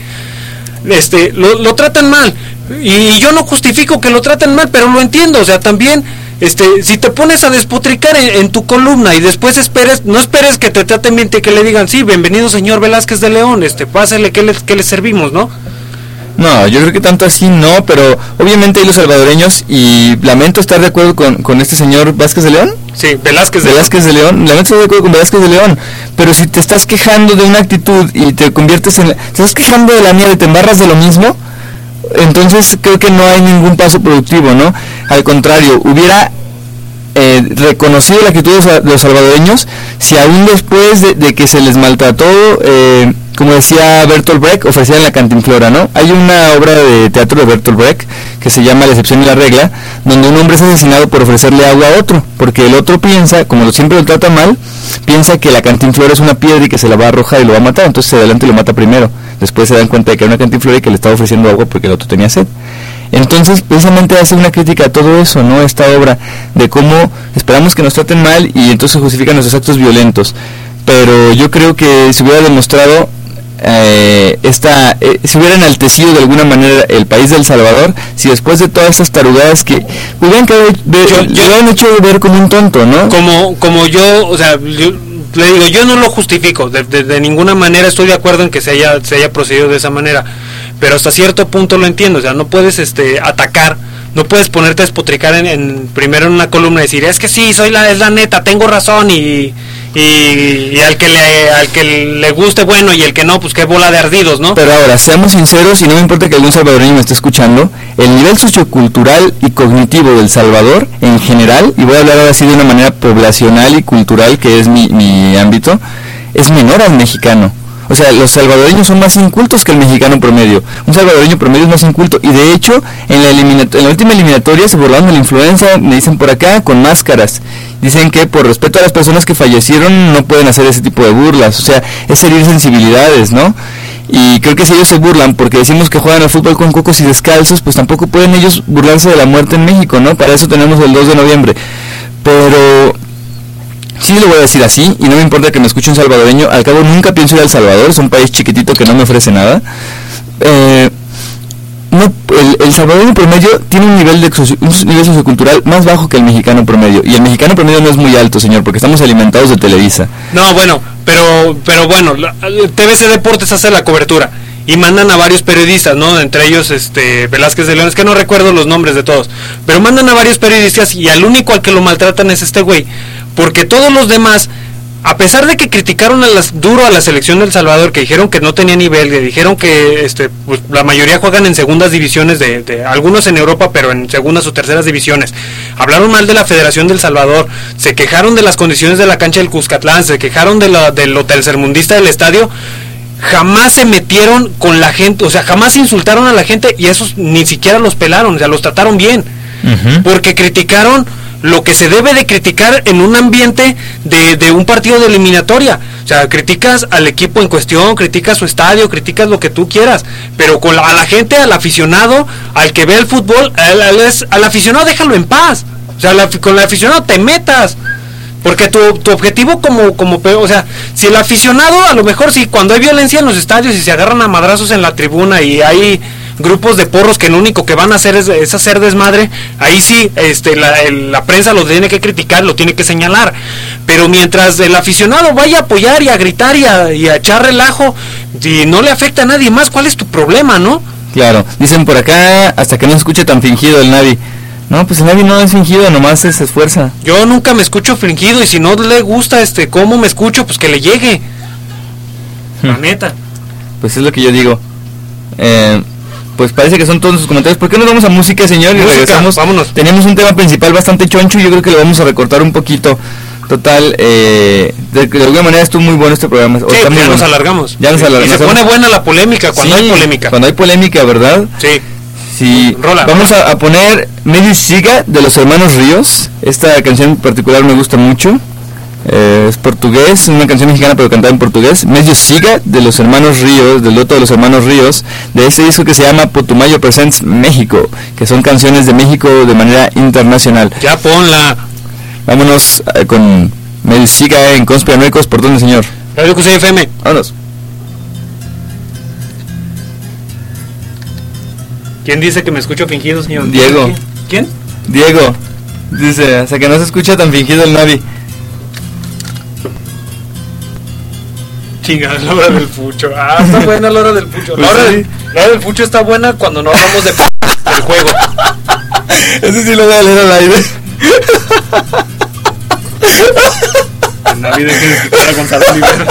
S1: Lo tratan mal, y yo no justifico que lo traten mal, pero lo entiendo, o sea, también, si te pones a despotricar en tu columna y después no esperes que te traten bien, que le digan, sí, bienvenido señor Velázquez de León, pásale, ¿qué le servimos, no?
S2: No, yo creo que tanto así no, pero obviamente hay los salvadoreños, y lamento estar de acuerdo con este señor Vázquez de León.
S1: Sí, Velázquez
S2: de León. Lamento estar de acuerdo con Velázquez de León, pero si te estás quejando de una actitud y te conviertes te estás quejando de la mía y te embarras de lo mismo, entonces creo que no hay ningún paso productivo, ¿no? Al contrario, hubiera reconocido la actitud de los salvadoreños si aún después de que se les maltrató, como decía Bertolt Brecht, ofrecían la cantinflora, ¿no? Hay una obra de teatro de Bertolt Brecht que se llama La excepción y la regla, donde un hombre es asesinado por ofrecerle agua a otro, porque el otro piensa, como siempre lo trata mal, piensa que la cantinflora es una piedra y que se la va a arrojar y lo va a matar, entonces se adelanta y lo mata primero. Después se dan cuenta de que era una cantinflora y que le estaba ofreciendo agua porque el otro tenía sed. Entonces, precisamente hace una crítica a todo eso, ¿no? Esta obra, de cómo esperamos que nos traten mal y entonces justifican nuestros actos violentos. Pero yo creo que se hubiera demostrado, se hubiera enaltecido de alguna manera el país de El Salvador, si después de todas estas tarugadas que hubieran hecho ver como un tonto, ¿no?
S1: Como yo, o sea, le digo, yo no lo justifico, de ninguna manera estoy de acuerdo en que se haya procedido de esa manera, pero hasta cierto punto lo entiendo, o sea, no puedes atacar, no puedes ponerte a despotricar primero en una columna y decir, es que sí, es la neta, tengo razón, y al que le guste, bueno, y el que no, pues qué bola de ardidos, ¿no?
S2: Pero ahora, seamos sinceros, y no me importa que algún salvadoreño me esté escuchando, el nivel sociocultural y cognitivo del Salvador, en general, y voy a hablar ahora así de una manera poblacional y cultural, que es mi ámbito, es menor al mexicano. O sea, los salvadoreños son más incultos que el mexicano promedio. Un salvadoreño promedio es más inculto. Y de hecho, en la última eliminatoria se burlaron de la influenza, me dicen por acá, con máscaras. Dicen que por respeto a las personas que fallecieron no pueden hacer ese tipo de burlas. O sea, es herir sensibilidades, ¿no? Y creo que si ellos se burlan porque decimos que juegan al fútbol con cocos y descalzos, pues tampoco pueden ellos burlarse de la muerte en México, ¿no? Para eso tenemos el 2 de noviembre. Pero... sí lo voy a decir así, y no me importa que me escuche un salvadoreño, al cabo nunca pienso ir a El Salvador, es un país chiquitito que no me ofrece nada. El salvadoreño promedio tiene un nivel sociocultural más bajo que el mexicano promedio, y el mexicano promedio no es muy alto, señor, porque estamos alimentados de Televisa.
S1: No, bueno, pero bueno, TVC Deportes hace la cobertura, y mandan a varios periodistas, ¿no? Entre ellos Velázquez de León, es que no recuerdo los nombres de todos, pero mandan a varios periodistas y al único al que lo maltratan es este güey, porque todos los demás, a pesar de que criticaron duro a la selección de El Salvador, que dijeron que no tenía nivel, que dijeron que pues, la mayoría juegan en segundas divisiones, de algunos en Europa, pero en segundas o terceras divisiones, hablaron mal de la Federación de El Salvador, se quejaron de las condiciones de la cancha del Cuscatlán, se quejaron del hotel tercermundista del estadio, jamás se metieron con la gente, o sea, jamás insultaron a la gente, y esos ni siquiera los pelaron, o sea, los trataron bien, porque criticaron lo que se debe de criticar en un ambiente de un partido de eliminatoria. O sea, criticas al equipo en cuestión, criticas su estadio, criticas lo que tú quieras, pero a la gente, al aficionado, al que ve el fútbol, al aficionado déjalo en paz. O sea, con el aficionado te metas. Porque tu objetivo o sea, si el aficionado, a lo mejor si cuando hay violencia en los estadios y se agarran a madrazos en la tribuna y hay grupos de porros que lo único que van a hacer es hacer desmadre, ahí sí la prensa lo tiene que criticar, lo tiene que señalar. Pero mientras el aficionado vaya a apoyar y a gritar y a echar relajo y no le afecta a nadie más, ¿cuál es tu problema, no?
S2: Claro, dicen por acá, hasta que no se escuche tan fingido el Navi. No, pues el Navi no es fingido, nomás se esfuerza.
S1: Yo nunca me escucho fingido, y si no le gusta cómo me escucho, pues que le llegue. La neta.
S2: Pues es lo que yo digo. Pues parece que son todos sus comentarios. ¿Por qué no vamos a música, señor? Y regresamos.
S1: Vámonos.
S2: Tenemos un tema principal bastante choncho, yo creo que lo vamos a recortar un poquito. Total, de alguna manera estuvo muy bueno este programa.
S1: Sí, ya nos alargamos.
S2: Ya nos alargamos.
S1: Y se pone buena la polémica cuando hay polémica.
S2: Cuando hay polémica, ¿verdad?
S1: Sí.
S2: Sí. Vamos a poner Medio Siga de los hermanos Ríos. Esta canción en particular me gusta mucho. Es portugués, una canción mexicana pero cantada en portugués. Medio Siga de los hermanos Ríos, del dueto de los hermanos Ríos, de este disco que se llama Putumayo Presents México, que son canciones de México de manera internacional.
S1: Ya ponla.
S2: Vámonos con Medio Siga en Conspiranoicos. ¿Por dónde, señor?
S1: Radio QC FM.
S2: Vámonos.
S1: ¿Quién dice que me escucho fingido, señor?
S2: Diego.
S1: ¿Quién?
S2: Diego. Dice, hasta que no se escucha tan fingido el Navi.
S1: Chingada, la hora del pucho. Está buena la hora del pucho. La hora del pucho está buena cuando no hablamos del juego.
S2: Ese sí lo voy a leer al aire.
S1: En Navidad hay que disfrutar a Gonzalo Olivera.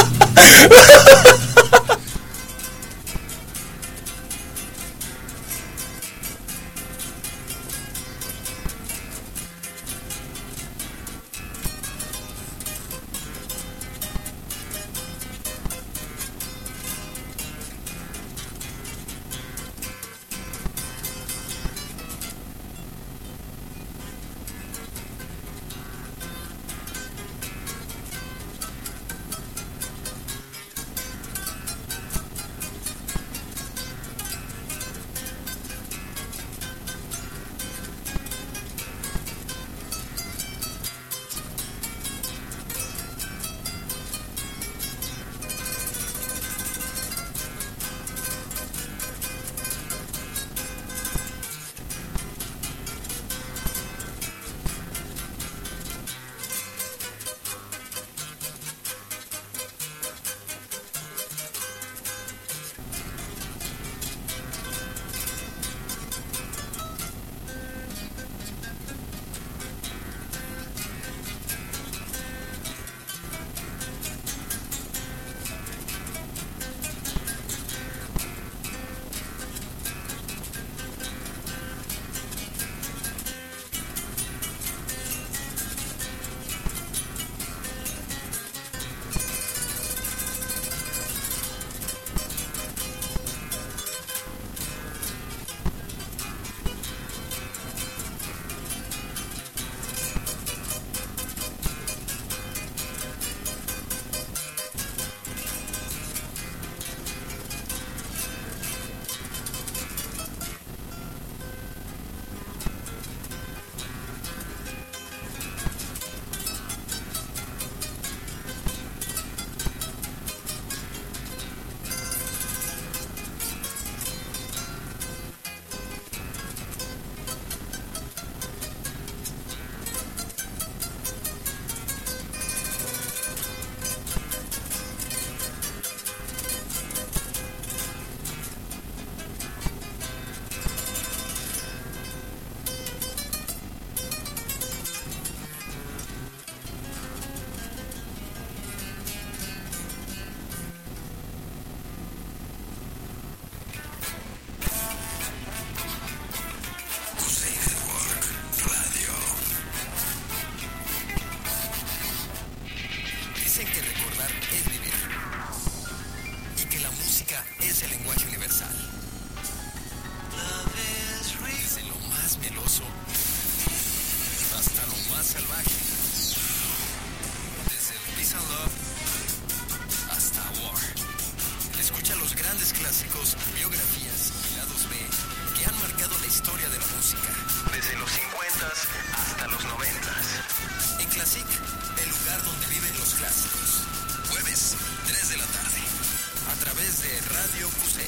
S3: Desde los 50s hasta los 90s. En Classic, el lugar lugar donde viven los clásicos. Jueves, 3 de la tarde, a través de Radio QC.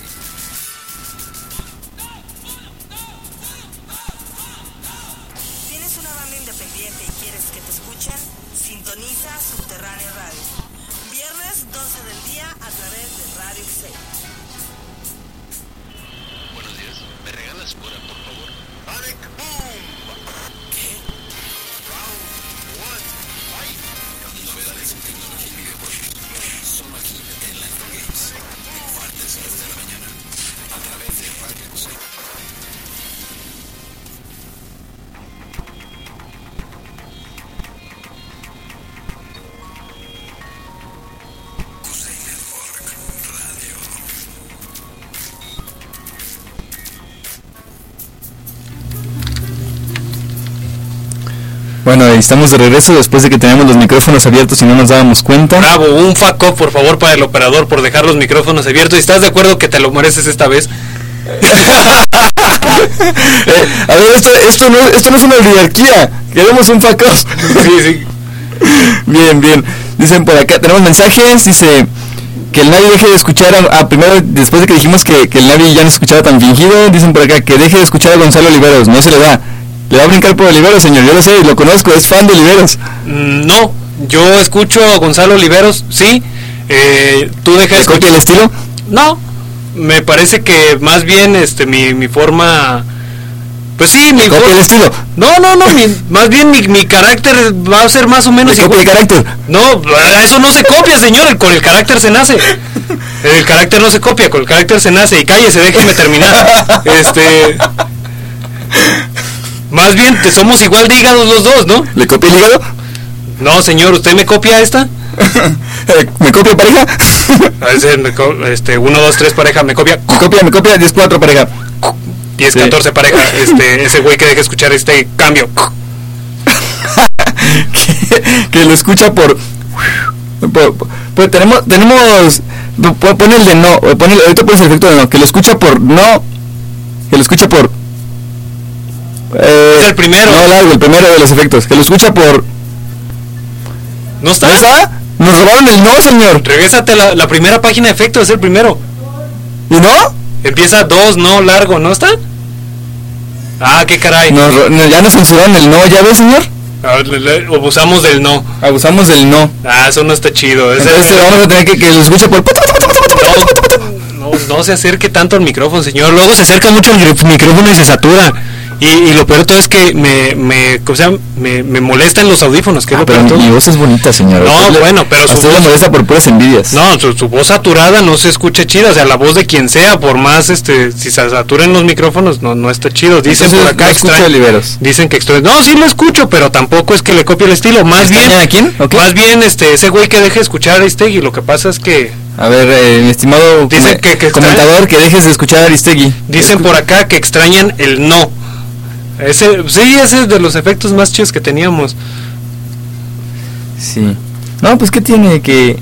S4: ¿Tienes una banda independiente y quieres que te escuchen? Sintoniza Subterráneo Radio. Viernes 12 del día a través de Radio QC.
S5: Buenos días, ¿me regalas cura, por favor?
S3: ¡Panic Boom! ¿Qué? Round 1, fight. Novedades en tecnología y videojuegos. Solo aquí en Electro Games. Martes 10 de la mañana, a través de Radio QC.
S2: Bueno, estamos de regreso después de que teníamos los micrófonos abiertos y no nos dábamos cuenta.
S1: Bravo, un fuck off, por favor, para el operador por dejar los micrófonos abiertos. ¿Y estás de acuerdo que te lo mereces esta vez?
S2: A ver, esto no es una oligarquía. Queremos un fuck off.
S1: Sí.
S2: Bien. Dicen por acá, tenemos mensajes, dice que el Navi deje de escuchar primero, después de que dijimos que el Navi ya no se escuchaba tan fingido, dicen por acá que deje de escuchar a Gonzalo Oliveros, no se le da. Le va a brincar por Oliveros, señor, yo lo sé, lo conozco, es fan de Oliveros.
S1: No, yo escucho a Gonzalo Oliveros, sí. ¿Tú dejas de escuchar
S2: el estilo?
S1: No, me parece que más bien mi forma... Pues sí, mi
S2: copia el estilo.
S1: No, más bien mi carácter va a ser más o menos
S2: igual. ¿Copia el carácter?
S1: No, eso no se copia, señor, con el carácter se nace. El carácter no se copia, con el carácter se nace. Y cállese, déjeme terminar. Más bien, somos igual de hígados los dos, ¿no?
S2: ¿Le copia el hígado?
S1: No, señor, ¿usted me copia esta?
S2: ¿Me copia pareja?
S1: A veces 1, 2, 3 pareja, me copia.
S2: Me copia 10, 4 pareja.
S1: 10, sí. 14 pareja, ese güey que deje escuchar cambio.
S2: que lo escucha por tenemos pon el de no, ahorita pones el efecto de no, que lo escucha por no, que lo escucha por
S1: es el primero.
S2: No, largo, el primero de los efectos, que lo escucha por...
S1: ¿No está?
S2: ¿No está? Nos robaron el no, señor.
S1: Regrésate la primera página de efectos, es el primero.
S2: ¿Y no?
S1: Empieza 2, no, largo, ¿no está? Ah, qué caray.
S2: Ya nos censuraron el no, ¿ya ves, señor?
S1: Abusamos del no.
S2: Abusamos del no.
S1: Ah, eso no está chido.
S2: Entonces vamos a tener que lo escuche por...
S1: No se acerque tanto al micrófono, señor. Luego se acerca mucho al micrófono y se satura. Y lo peor de todo es que me molestan los audífonos, que es lo peor de todo.
S2: Mi voz es bonita, señor.
S1: No, bueno, pero
S2: su voz le molesta por puras envidias.
S1: No, su voz saturada no se escucha chida, o sea, la voz de quien sea, por más si se saturan los micrófonos, no está chido. Dicen por acá
S2: Oliveros.
S1: Dicen que no, sí lo escucho, pero tampoco es que le copie el estilo, más bien
S2: ¿a quién? Okay.
S1: Más bien ese güey que deje de escuchar a Aristegui, lo que pasa es que
S2: a ver, mi estimado comentador, que dejes de escuchar a Aristegui.
S1: Dicen por acá que extrañan el no. Ese es de los efectos más chidos que teníamos.
S2: Sí. No, pues ¿qué tiene que...?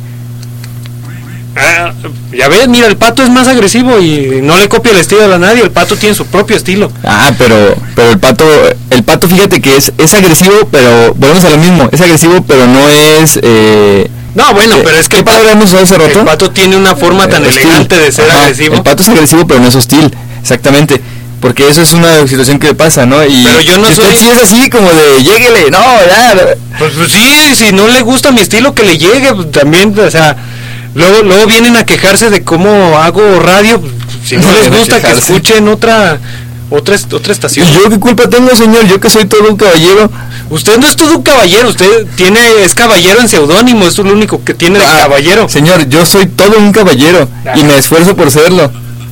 S1: Ya ves, mira, el Pato es más agresivo y no le copia el estilo a nadie. El Pato tiene su propio estilo.
S2: Pero el Pato fíjate que es agresivo, pero volvemos a lo mismo. Es agresivo, pero no es...
S1: No, bueno, pero es que
S2: el
S1: Pato tiene una forma tan elegante de ser agresivo.
S2: El Pato es agresivo, pero no es hostil. Exactamente. Porque eso es una situación que le pasa, ¿no?
S1: Pero yo no soy...
S2: Si es así, como de, lléguele, no, ya...
S1: Pues sí, si no le gusta mi estilo, que le llegue, pues, también, o sea... Luego vienen a quejarse de cómo hago radio, si no les gusta que escuchen otra estación.
S2: ¿Y yo qué culpa tengo, señor? Yo que soy todo un caballero.
S1: Usted no es todo un caballero, usted es caballero en seudónimo, eso es lo único que tiene de caballero.
S2: Señor, yo soy todo un caballero y me esfuerzo por serlo.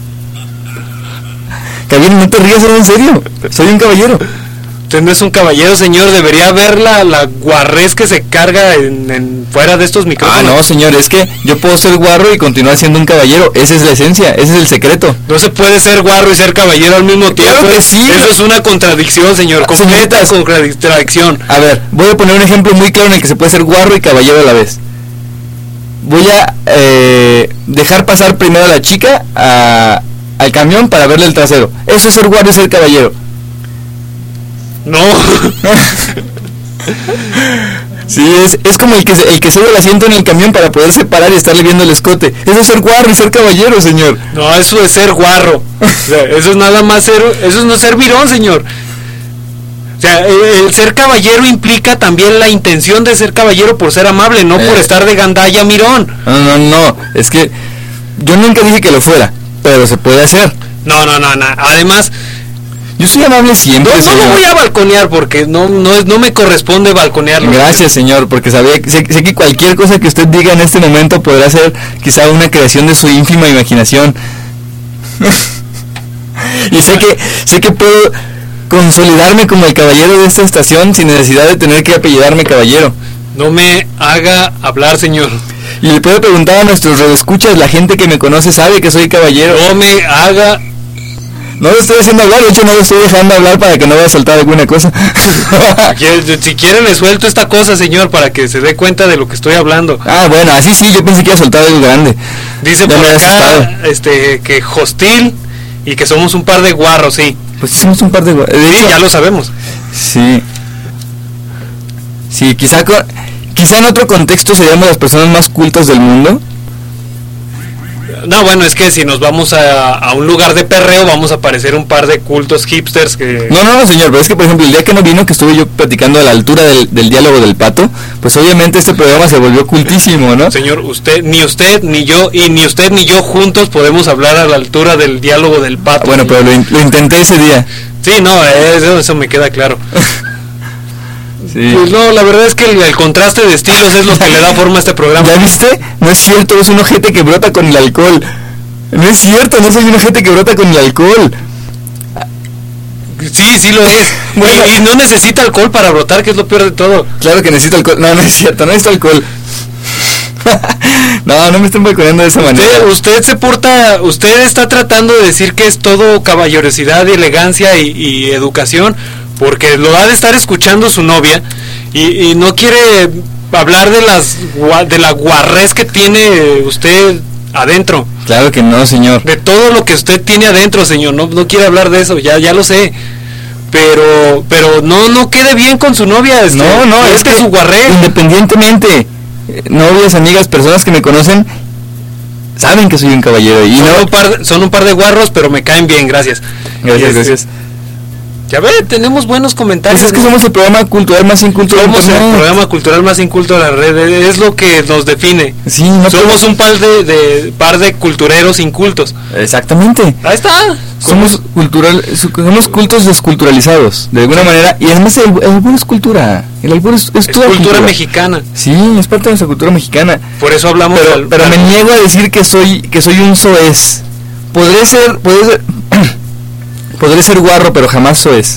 S2: Caballero, no te rías, en serio, soy un caballero.
S1: Usted no es un caballero, señor, debería ver la guarrez que se carga en fuera de estos micrófonos.
S2: No, señor, es que yo puedo ser guarro y continuar siendo un caballero, esa es la esencia, ese es el secreto.
S1: No se puede ser guarro y ser caballero al mismo tiempo.
S2: Claro que sí.
S1: Eso es una contradicción, señor, completa contradicción.
S2: A ver, voy a poner un ejemplo muy claro en el que se puede ser guarro y caballero a la vez. Voy a dejar pasar primero a la chica al camión para verle el trasero. Eso es ser guarro y ser caballero.
S1: No.
S2: Sí, es como el que sube el asiento en el camión para poderse parar y estarle viendo el escote. Eso es ser guarro y ser caballero, señor.
S1: No, eso es ser guarro. O sea, eso es nada más eso es no ser virón, señor. O sea, el ser caballero implica también la intención de ser caballero por ser amable, no por estar de gandalla mirón.
S2: No, es que yo nunca dije que lo fuera, pero se puede hacer.
S1: No. Además,
S2: yo soy amable siempre,
S1: no lo voy a balconear porque no me corresponde balconearlo.
S2: Gracias, señor, porque sé que cualquier cosa que usted diga en este momento podrá ser quizá una creación de su ínfima imaginación. Y sé que puedo consolidarme como el caballero de esta estación sin necesidad de tener que apellidarme caballero.
S1: No me haga hablar, señor.
S2: Y le puedo preguntar a nuestros radioescuchas, la gente que me conoce sabe que soy caballero.
S1: No me haga...
S2: No lo estoy haciendo hablar, de hecho no lo estoy dejando hablar para que no vaya a soltar alguna cosa.
S1: Si quiere le suelto esta cosa, señor, para que se dé cuenta de lo que estoy hablando.
S2: Ah, bueno, así sí, yo pensé que iba a soltar algo grande.
S1: Dice por acá, que hostil y que somos un par de guarros, sí.
S2: Pues somos un par de guarros.
S1: Sí, ya lo sabemos.
S2: Sí. Sí, quizá en otro contexto seríamos las personas más cultas del mundo.
S1: No, bueno, es que si nos vamos a un lugar de perreo vamos a parecer un par de cultos hipsters que...
S2: No, señor, pero es que por ejemplo el día que no vino, que estuve yo platicando a la altura del diálogo del pato, pues obviamente este programa se volvió cultísimo, ¿no?
S1: Señor, usted ni yo juntos podemos hablar a la altura del diálogo del pato.
S2: Bueno, pero lo intenté ese día.
S1: Sí, no, eso me queda claro.
S2: Sí.
S1: Pues no, la verdad es que el contraste de estilos es lo que le da forma a este programa.
S2: ¿Ya viste? No es cierto, es un ojete que brota con el alcohol. No es cierto, no soy un ojete que brota con el alcohol.
S1: Sí lo es. Bueno, y no necesita alcohol para brotar, que es lo peor de todo.
S2: Claro que necesita alcohol. No es cierto, no necesita alcohol. No me estén balconeando de esa manera.
S1: Usted está tratando de decir que es todo caballerosidad y elegancia y educación, porque lo ha de estar escuchando su novia y no quiere hablar de la guarrez que tiene usted adentro.
S2: Claro que no, señor.
S1: De todo lo que usted tiene adentro, señor. No quiere hablar de eso, ya lo sé. Pero no quede bien con su novia.
S2: No, es que
S1: su guarrez.
S2: Independientemente, novias, amigas, personas que me conocen saben que soy un caballero y
S1: son un par de guarros, pero me caen bien, gracias.
S2: Gracias.
S1: Ya ve, tenemos buenos comentarios.
S2: Pues es que somos el programa cultural más inculto de la red.
S1: Somos el programa cultural más inculto de la red, es lo que nos define.
S2: Sí,
S1: somos un par de cultureros incultos.
S2: Exactamente.
S1: Ahí está.
S2: Somos cultos desculturalizados, de alguna manera, y además el albur es cultura. El albur es toda
S1: cultura mexicana.
S2: Sí, es parte de nuestra cultura mexicana.
S1: Por eso hablamos
S2: pero me niego a decir que soy un soez. Podré ser guarro, pero jamás soez.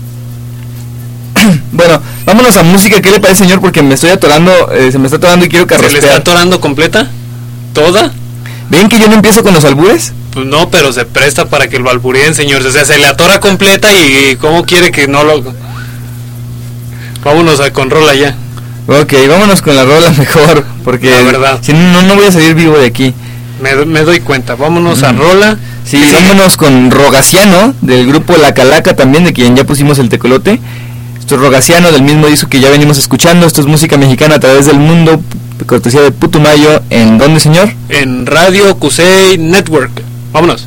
S2: Bueno, vámonos a música. ¿Qué le parece, señor? Porque me estoy atorando, se me está atorando y quiero carraspear.
S1: ¿Se le está atorando completa? ¿Toda?
S2: ¿Ven que yo no empiezo con los albures?
S1: Pues no, pero se presta para que lo albureen, señor. O sea, se le atora completa y ¿cómo quiere que no lo...? Vámonos con rola ya.
S2: Ok, vámonos con la rola mejor, porque
S1: la verdad,
S2: si no voy a salir vivo de aquí.
S1: Me doy cuenta. Vámonos a rola.
S2: Sí, vámonos con Rogaciano, del grupo La Calaca también, de quien ya pusimos el tecolote. Esto es Rogaciano, del mismo disco que ya venimos escuchando. Esto es música mexicana a través del mundo, cortesía de Putumayo. ¿En dónde, señor?
S1: En Radio Cusey Network. Vámonos.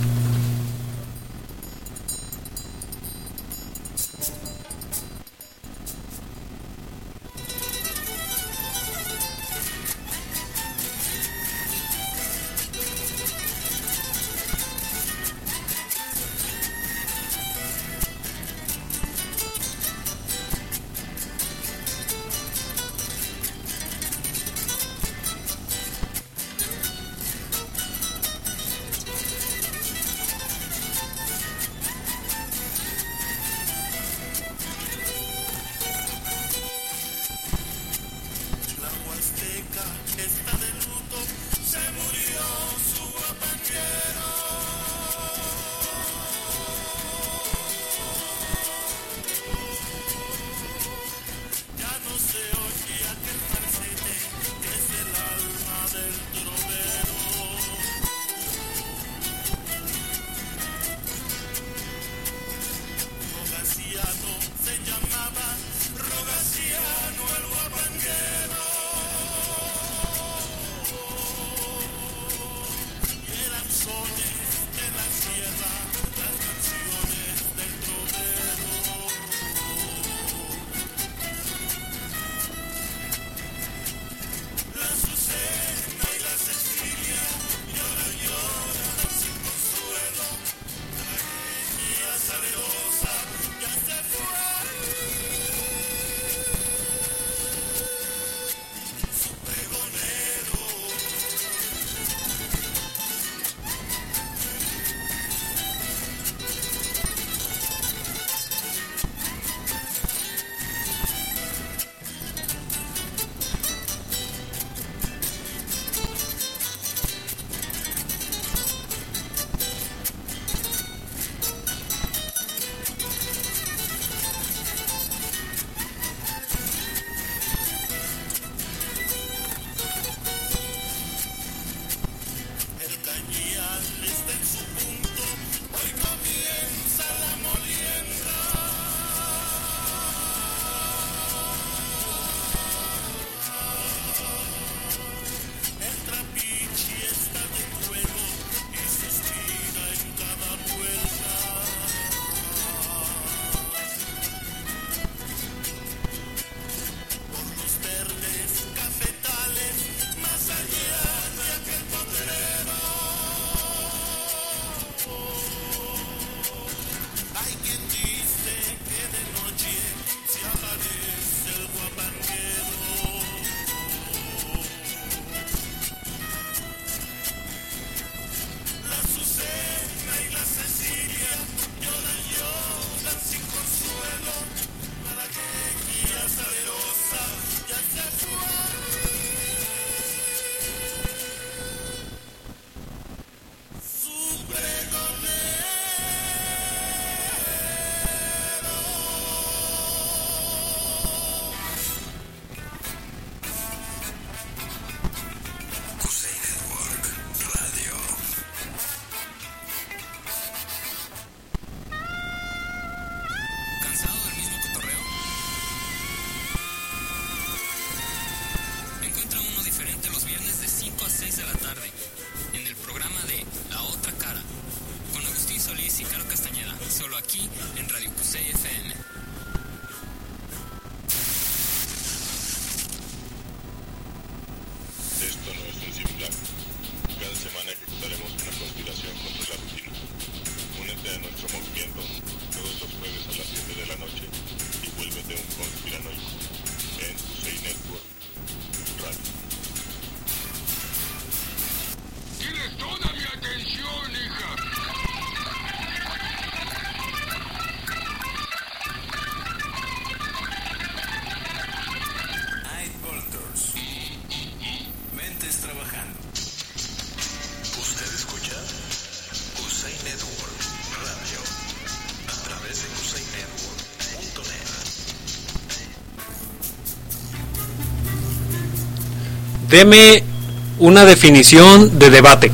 S1: Deme una definición de debate.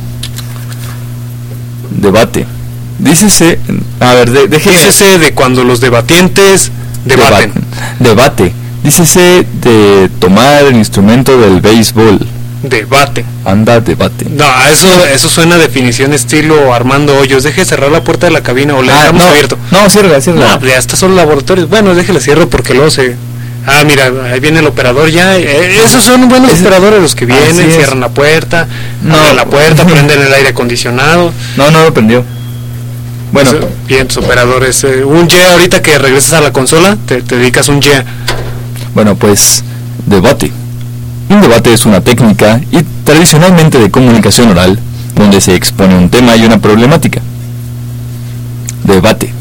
S2: Debate. Dícese, a ver,
S1: dícese de cuando los debatientes debaten.
S2: Debate. Dícese de tomar el instrumento del béisbol.
S1: Debate.
S2: Anda, debate.
S1: No, eso suena a definición estilo Armando Hoyos. Deje cerrar la puerta de la cabina o le dejamos abierto.
S2: No, cierra.
S1: No, ya está solo laboratorios. Bueno, déjela cierro porque luego se... Ah, mira, ahí viene el operador ya. Esos son buenos operadores los que vienen, cierran la puerta, abren la puerta, prenden el aire acondicionado.
S2: No lo prendió. Bueno.
S1: Bien, tus operadores. Un yeah, ahorita que regresas a la consola, te dedicas un yeah.
S2: Bueno, pues, debate. Un debate es una técnica y tradicionalmente de comunicación oral, donde se expone un tema y una problemática. Debate.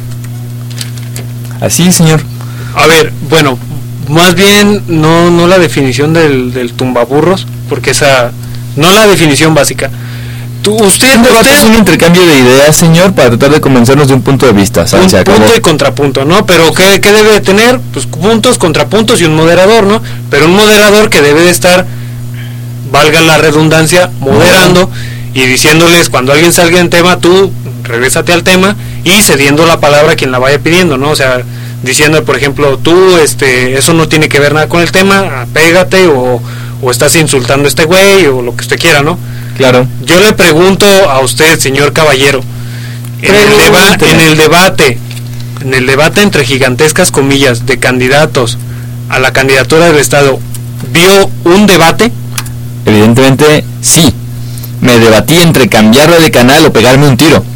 S2: Así, señor.
S1: A ver, bueno, más bien no la definición del tumbaburros, porque esa no la definición básica. Usted
S2: es un intercambio de ideas, señor, para tratar de convencernos de un punto de vista.
S1: ¿Sabes? Un punto y contrapunto, ¿no? Pero ¿qué debe de tener? Pues puntos, contrapuntos y un moderador, ¿no? Pero un moderador que debe de estar, valga la redundancia, moderando y diciéndoles cuando alguien salga en tema, tú regrésate al tema y cediendo la palabra a quien la vaya pidiendo, ¿no? O sea, diciendo, por ejemplo, tú, eso no tiene que ver nada con el tema, apégate o estás insultando a este güey o lo que usted quiera, ¿no?
S2: Claro.
S1: Yo le pregunto a usted, señor caballero, en el debate entre gigantescas comillas de candidatos a la candidatura del Estado, ¿vio un debate?
S2: Evidentemente sí. Me debatí entre cambiarlo de canal o pegarme un tiro.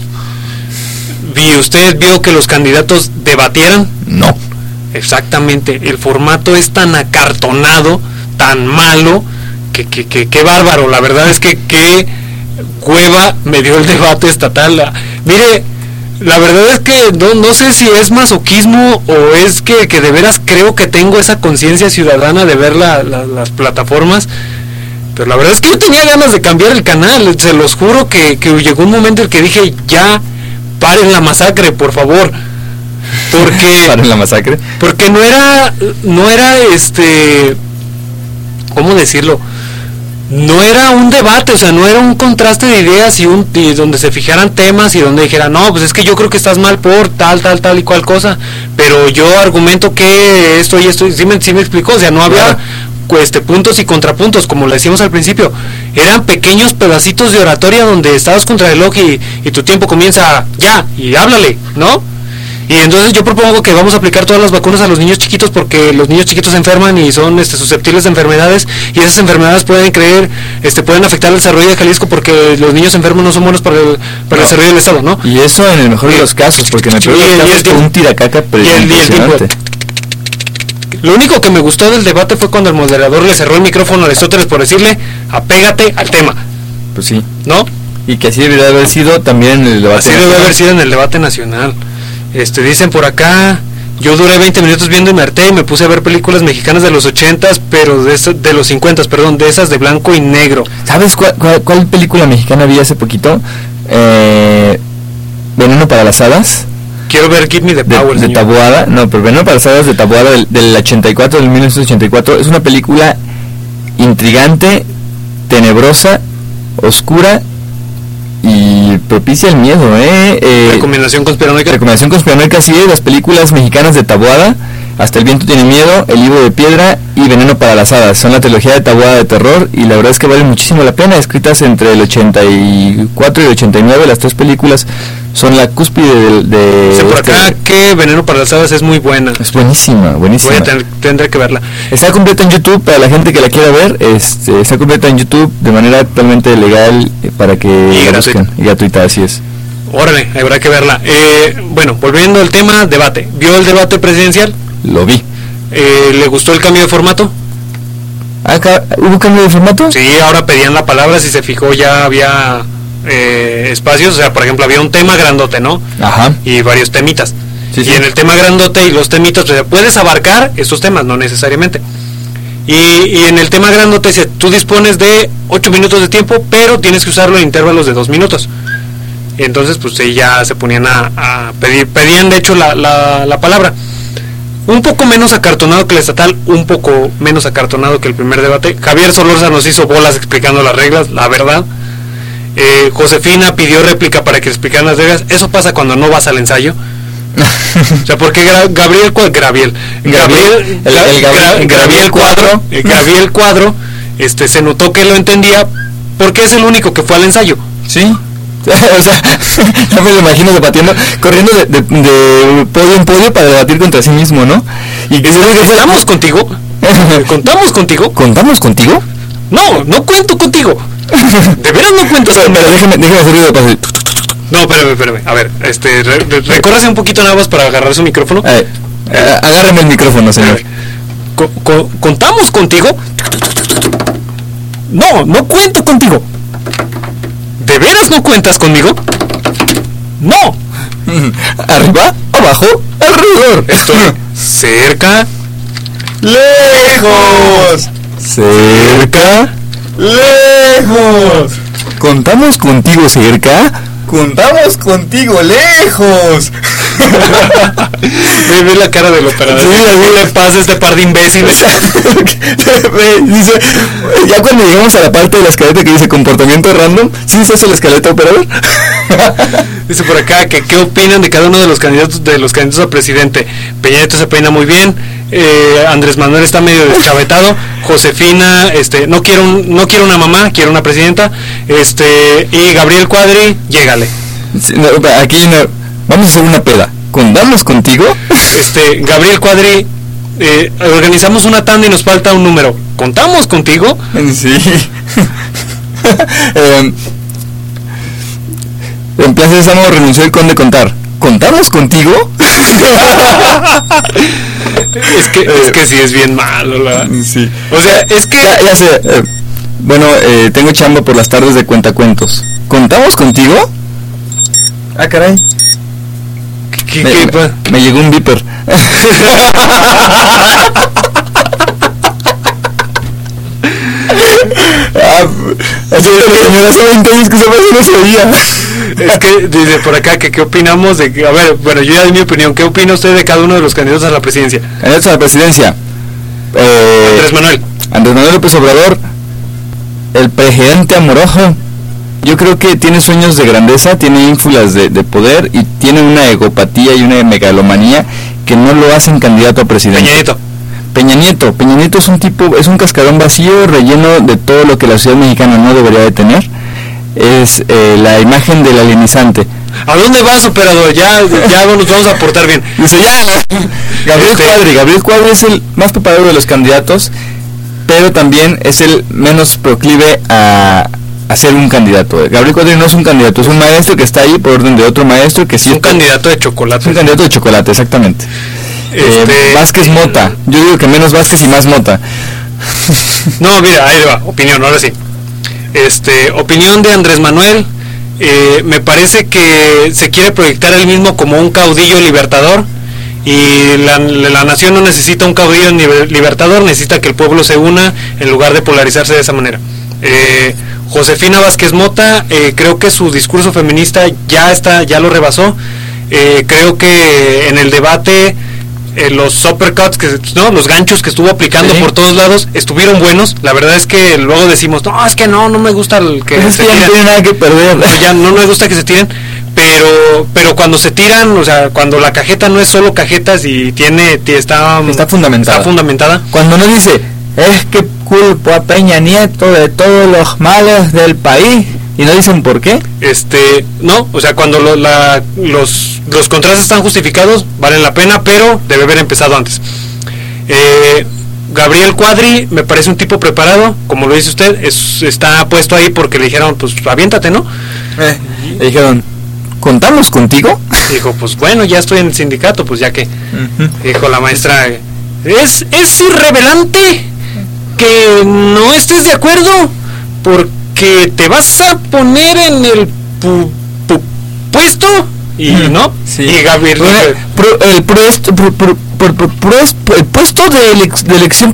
S1: ¿Usted vio que los candidatos debatieran?
S2: No.
S1: Exactamente. El formato es tan acartonado, tan malo, que bárbaro. La verdad es que qué hueva me dio el debate estatal. Mire, la verdad es que no sé si es masoquismo o es que de veras creo que tengo esa conciencia ciudadana de ver las plataformas, pero la verdad es que yo tenía ganas de cambiar el canal. Se los juro que llegó un momento en el que dije, ya, paren la masacre, por favor. Porque
S2: ¿paren la masacre?
S1: Porque no era ¿cómo decirlo? No era un debate, o sea, no era un contraste de ideas y donde se fijaran temas y donde dijeran, no, pues es que yo creo que estás mal por tal y cual cosa, pero yo argumento que esto y esto, sí me explicó, o sea, no había puntos y contrapuntos, como le decíamos al principio, eran pequeños pedacitos de oratoria donde estabas contra el reloj y tu tiempo comienza ya, y háblale, ¿no? Y entonces yo propongo que vamos a aplicar todas las vacunas a los niños chiquitos porque los niños chiquitos se enferman y son susceptibles de enfermedades y esas enfermedades pueden afectar el desarrollo de Jalisco porque los niños enfermos no son buenos para el desarrollo del Estado, ¿no?
S2: Y eso en el mejor de los casos, porque en el peor de los casos es un tiracaca impresionante.
S1: Lo único que me gustó del debate fue cuando el moderador le cerró el micrófono a Aristóteles por decirle, apégate al tema.
S2: Pues sí.
S1: ¿No?
S2: Y que así debería haber sido también en el debate
S1: nacional. Así debería haber sido en el debate nacional. Dicen por acá, yo duré 20 minutos viendo y me harté y me puse a ver películas mexicanas de los 80s, pero de los 50s, perdón, de esas de blanco y negro.
S2: ¿Sabes cuál película mexicana vi hace poquito? Veneno para las hadas.
S1: Quiero ver Give Me the Power,
S2: de Taboada. No, pero Veneno para las hadas de Taboada del 84, del 1984. Es una película intrigante, tenebrosa, oscura y propicia el miedo,
S1: Recomendación conspiranoica.
S2: Recomendación conspiranoica, sí, las películas mexicanas de Taboada, Hasta el viento tiene miedo, El libro de piedra y Veneno para las hadas. Son la trilogía de Taboada de terror y la verdad es que vale muchísimo la pena. Escritas entre el 84 y el 89, las tres películas son la cúspide de
S1: por acá que Veneno para las hadas es muy buena.
S2: Es buenísima.
S1: Tendré que verla.
S2: Está completa en YouTube para la gente que la quiera ver. Está completa en YouTube de manera totalmente legal para que la busquen. Y gratuita, así es.
S1: Órale, habrá que verla. Bueno, volviendo al tema, debate. ¿Vio el debate presidencial?
S2: Lo vi.
S1: ¿Le gustó el cambio de formato?
S2: ¿Hubo cambio de formato?
S1: Sí, ahora pedían la palabra, si se fijó ya había espacios, o sea, por ejemplo, había un tema grandote, ¿no?
S2: Ajá.
S1: Y varios temitas.
S2: Sí,
S1: y en el tema grandote y los temitas, o sea, puedes abarcar estos temas, no necesariamente. Y en el tema grandote, tú dispones de 8 minutos de tiempo, pero tienes que usarlo en intervalos de 2 minutos. Entonces, pues ya se ponían a pedir, pedían de hecho la palabra. un poco menos acartonado que el estatal, un poco menos acartonado que el primer debate. Javier Solorza nos hizo bolas explicando las reglas, la verdad. Josefina pidió réplica para que explicaran las reglas. Eso pasa cuando no vas al ensayo. O sea, porque Gabriel Cuadro se notó que lo entendía porque es el único que fue al ensayo.
S2: Sí. O sea, ya me lo imagino debatiendo, corriendo de podio en podio para debatir contra sí mismo, ¿no?
S1: Y que ¿estamos contigo? ¿Contamos contigo?
S2: ¿Contamos contigo?
S1: No cuento contigo. ¿De veras no cuentas conmigo?
S2: Pero déjeme hacer ruido de paso.
S1: No, espérame. A ver, recórrase un poquito nada más para agarrar su micrófono.
S2: Agárreme el micrófono, señor.
S1: ¿Contamos contigo? No cuento contigo. ¿De veras no cuentas conmigo? No.
S2: Arriba, abajo, alrededor.
S1: Estoy cerca,
S2: lejos. Cerca, lejos. ¿Contamos contigo cerca? Contamos contigo lejos.
S1: Ve la cara del operador.
S2: Sí,
S1: le pasa a este par de imbéciles.
S2: Dice, ya cuando llegamos a la parte de la escaleta que dice comportamiento random, ¿sí se hace la escaleta, operador?
S1: Dice por acá que qué opinan de cada uno de los candidatos a presidente. Peña Nieto se peina muy bien, Andrés Manuel está medio deschavetado, Josefina, no quiero una mamá, quiero una presidenta, y Gabriel Cuadri, llégale.
S2: Sí, no, aquí no, vamos a hacer una peda. ¿Contamos contigo?
S1: Gabriel Cuadri, organizamos una tanda y nos falta un número. ¿Contamos contigo?
S2: Sí. En Plaza de Sésamo renunció el conde Contar. ¿Contamos contigo?
S1: es que sí es bien malo, ¿verdad?
S2: Sí.
S1: O sea, es que...
S2: Ya sé. Tengo chamba por las tardes de cuentacuentos. ¿Contamos contigo? Ah, caray. Me llegó un beeper. Señora, hace 20 años que esa frase no se oía.
S1: Es que dice por acá que qué opinamos de que, yo ya di mi opinión. ¿Qué opina usted de cada uno de los candidatos a la presidencia?
S2: Candidatos a la presidencia. Andrés Manuel López Obrador, el presidente amoroso. Yo creo que tiene sueños de grandeza, tiene ínfulas de poder y tiene una egopatía y una megalomanía que no lo hacen candidato a presidente. Peña Nieto es un cascarón vacío, relleno de todo lo que la sociedad mexicana no debería de tener. Es la imagen del alienizante.
S1: ¿A dónde vas, operador? Ya nos vamos a portar bien.
S2: Dice Gabriel Cuadri es el más preparado de los candidatos, pero también es el menos proclive a ser un candidato. Gabriel Cuadri no es un candidato, es un maestro que está ahí por orden de otro maestro que sí.
S1: Un candidato de chocolate.
S2: Es un candidato de chocolate, exactamente. Vázquez Mota. Yo digo que menos Vázquez y más Mota.
S1: No, mira, ahí va, opinión, ahora sí. Opinión de Andrés Manuel. Me parece que se quiere proyectar él mismo como un caudillo libertador, y la nación no necesita un caudillo libertador, necesita que el pueblo se una en lugar de polarizarse de esa manera. Josefina Vázquez Mota, creo que su discurso feminista ya lo rebasó. Creo que en el debate los uppercuts, los ganchos que estuvo aplicando por todos lados estuvieron buenos. La verdad es que luego decimos, es que no me gusta el que
S2: se tiren. No tiene nada que perder.
S1: Ya no me gusta que se tiren, pero cuando se tiran, o sea, cuando la cajeta no es solo cajetas y está fundamentada.
S2: Cuando no dice, es que culpo a Peña Nieto de todos los males del país, y no dicen por qué.
S1: No, o sea, cuando los contrastes están justificados, valen la pena, pero debe haber empezado antes. Gabriel Cuadri me parece un tipo preparado, como lo dice usted, está puesto ahí porque le dijeron, pues aviéntate, ¿no?
S2: Le dijeron, ¿contamos contigo?
S1: Dijo, pues bueno, ya estoy en el sindicato, pues ya que. Dijo la maestra, es irrelevante que no estés de acuerdo, porque te vas a poner en el puesto y no.
S2: Sí.
S1: Y Gabriel,
S2: el puesto de elección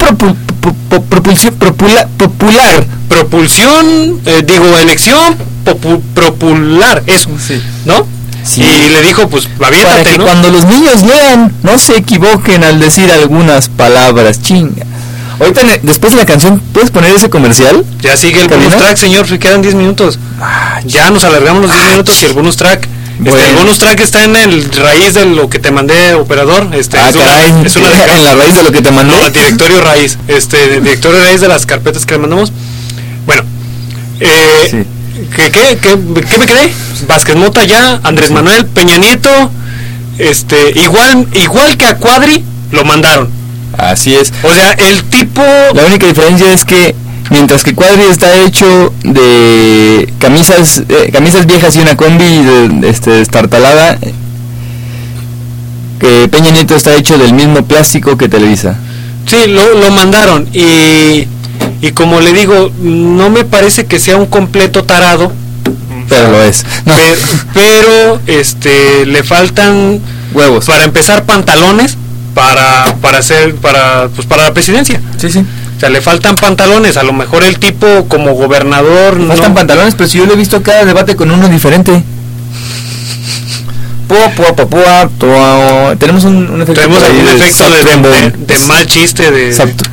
S1: elección popular, eso,
S2: sí.
S1: ¿no?
S2: Sí.
S1: Y le dijo, pues, aviéntate,
S2: para que
S1: ¿no?
S2: cuando los niños lean, no se equivoquen al decir algunas palabras, chinga. Ahorita, después de la canción, ¿puedes poner ese comercial?
S1: Ya sigue el bonus track, señor, quedan 10 minutos. Ya nos alargamos los 10 minutos y el bonus track.
S2: Bueno.
S1: El bonus track está en el raíz de lo que te mandé, operador.
S2: Caray, en la raíz de lo que te mandé.
S1: No, directorio raíz. Directorio raíz de las carpetas que le mandamos. Bueno,
S2: Sí.
S1: ¿qué me quedé? Vázquez Mota ya, Andrés Manuel, Peña Nieto, igual que a Cuadri, lo mandaron.
S2: Así es.
S1: O sea, el tipo...
S2: La única diferencia es que mientras que Cuadri está hecho de camisas viejas y una combi destartalada, que Peña Nieto está hecho del mismo plástico que Televisa.
S1: Sí, lo mandaron y como le digo, no me parece que sea un completo tarado,
S2: Pero lo es. No.
S1: pero le faltan
S2: Huevos.
S1: para empezar pantalones para la presidencia.
S2: Sí, sí.
S1: O sea, le faltan pantalones, a lo mejor el tipo como gobernador
S2: Faltan pantalones, pero si yo lo he visto cada debate con uno diferente. Tenemos un efecto.
S1: Tenemos
S2: por ahí
S1: algún efecto de mal chiste de...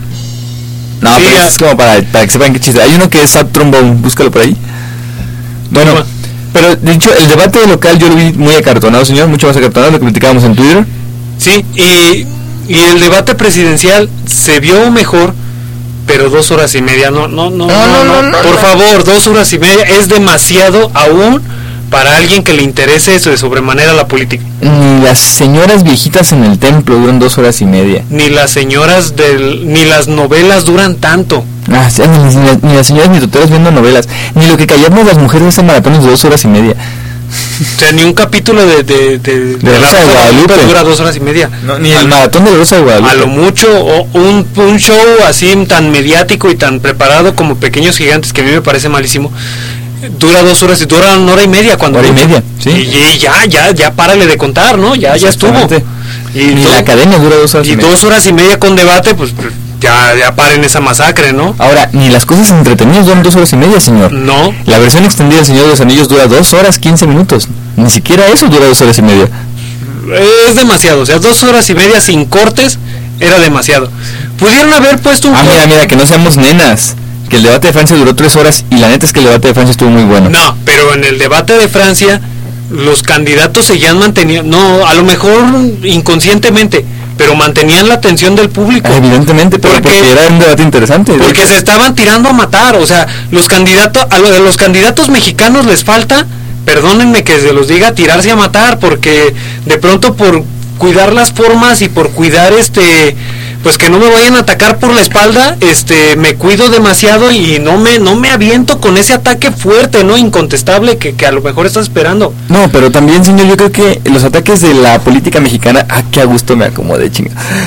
S2: No,
S1: Sí,
S2: pero
S1: ya.
S2: es como para que sepan qué chiste. Hay uno que es Sap Trombone, búscalo por ahí. Bueno,
S1: Toma.
S2: pero de hecho el debate local yo lo vi muy acartonado, señor, mucho más acartonado, lo que platicábamos en Twitter.
S1: Sí, y el debate presidencial se vio mejor, pero 2 horas y media, no. Por favor, 2 horas y media es demasiado aún para alguien que le interese eso de sobremanera la política.
S2: Ni las señoras viejitas en el templo duran 2 horas y media.
S1: Ni las señoras ni las novelas duran tanto.
S2: Sí, ni las señoras mitoteras viendo novelas, ni lo que callamos las mujeres hacen maratones de 2 horas y media.
S1: O sea, ni un capítulo de la
S2: Rosa de Guadalupe
S1: dura 2 horas y media.
S2: No, ni el maratón de la Rosa de Guadalupe.
S1: A lo mucho, o un show así tan mediático y tan preparado como Pequeños Gigantes, que a mí me parece malísimo, dura 2 horas y dura 1 hora y media cuando
S2: Hora y
S1: mucho.
S2: media, sí.
S1: Y ya párale de contar, ¿no? Ya estuvo.
S2: Exactamente.
S1: Y
S2: Ni la academia dura 2 horas y media.
S1: 2 horas y media con debate, pues ya paren esa masacre, ¿no?
S2: Ahora, ni las cosas entretenidas duran 2 horas y media, señor.
S1: No.
S2: La versión extendida del Señor de los Anillos dura 2 horas 15 minutos. Ni siquiera eso dura 2 horas y media.
S1: Es demasiado, o sea, 2 horas y media sin cortes era demasiado. Pudieron haber puesto un
S2: Mira, que no seamos nenas. Que el debate de Francia duró 3 horas y la neta es que el debate de Francia estuvo muy bueno.
S1: No, pero en el debate de Francia los candidatos seguían manteniendo, no, a lo mejor inconscientemente, pero mantenían la atención del público.
S2: Evidentemente, pero porque era un debate interesante.
S1: Porque se estaban tirando a matar, o sea, a los candidatos mexicanos les falta, perdónenme que se los diga, tirarse a matar, porque de pronto por cuidar las formas y por cuidar pues que no me vayan a atacar por la espalda, me cuido demasiado y no me aviento con ese ataque fuerte, ¿no? Incontestable que a lo mejor estás esperando.
S2: No, pero también, señor, yo creo que los ataques de la política mexicana, qué a gusto me acomodé, chinga.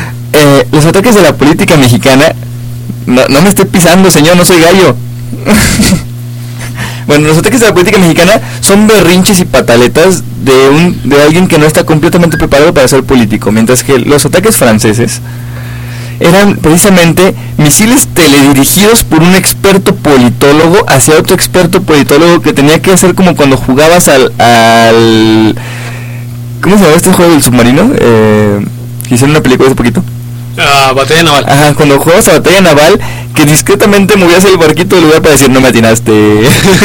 S2: Los ataques de la política mexicana, no me esté pisando, señor, no soy gallo. Bueno, los ataques de la política mexicana son berrinches y pataletas de alguien que no está completamente preparado para ser político, mientras que los ataques franceses eran precisamente misiles teledirigidos por un experto politólogo hacia otro experto politólogo que tenía que hacer como cuando jugabas al ¿cómo se llama este juego del submarino? Que hicieron una película hace poquito.
S1: Batalla naval.
S2: Ajá, cuando jugabas a batalla naval, que discretamente movías el barquito del lugar para decir no me atinaste.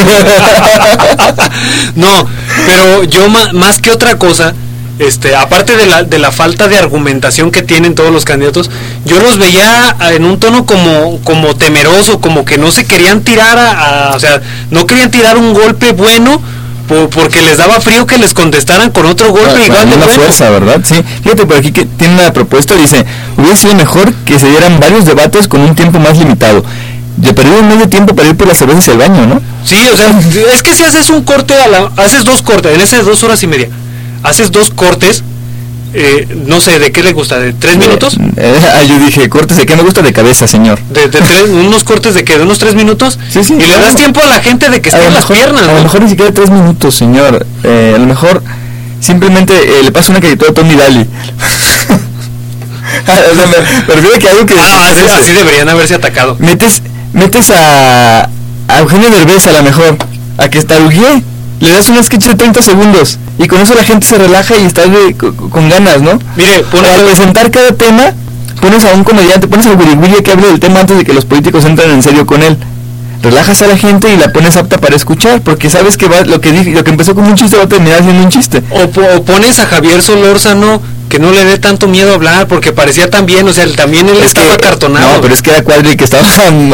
S1: No, pero yo más que otra cosa, aparte de la falta de argumentación que tienen todos los candidatos, yo los veía en un tono como temeroso, como que no se querían tirar o sea, no querían tirar un golpe bueno porque les daba frío que les contestaran con otro golpe igual de bueno.
S2: Fuerza, ¿verdad? Sí. Fíjate por aquí que tiene una propuesta, dice, hubiera sido mejor que se dieran varios debates con un tiempo más limitado. Yo perdí un medio tiempo para ir por las cervezas y el baño, ¿no?
S1: Sí, o sea, es que si haces un corte haces 2 cortes, en esas 2 horas y media, haces 2 cortes, no sé, ¿de qué le gusta? ¿De 3 minutos?
S2: Yo dije, cortes de qué me gusta, de cabeza, señor.
S1: Unos cortes de qué, de unos 3 minutos.
S2: Sí,
S1: y le das tiempo a la gente de que esté en las piernas, ¿no?
S2: A lo mejor ni siquiera 3 minutos, señor. A lo mejor simplemente le pasa una caricatura a Tony Daly. O sea, me refiero a que algo que...
S1: así deberían haberse atacado.
S2: Metes a Eugenio Derbez a lo mejor, a que estaruguee le das un sketch de 30 segundos y con eso la gente se relaja y está con ganas, ¿no?
S1: Mire,
S2: al presentar cada tema, pones a un comediante, pones a Wiri que hable del tema antes de que los políticos entren en serio con él. Relajas a la gente y la pones apta para escuchar, porque sabes que lo que empezó como un chiste va a terminar siendo un chiste.
S1: O pones a Javier Solórzano, que no le dé tanto miedo a hablar, porque parecía tan bien, o sea, también él estaba acartonado.
S2: No, pero es que era Cuadri el que estaba,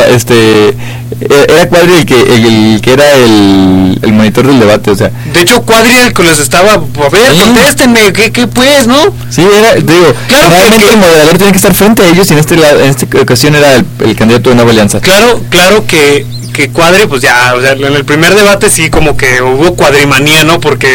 S2: era Cuadri el que era el monitor del debate, o sea.
S1: De hecho, Cuadri el que les estaba, a ver, sí. Contéstenme, ¿qué pues, no?
S2: Sí, digo, claro, realmente el moderador tiene que estar frente a ellos y en esta ocasión era el candidato de Nueva Alianza.
S1: Claro que Cuadri, pues ya, o sea, en el primer debate sí como que hubo cuadrimanía, ¿no? Porque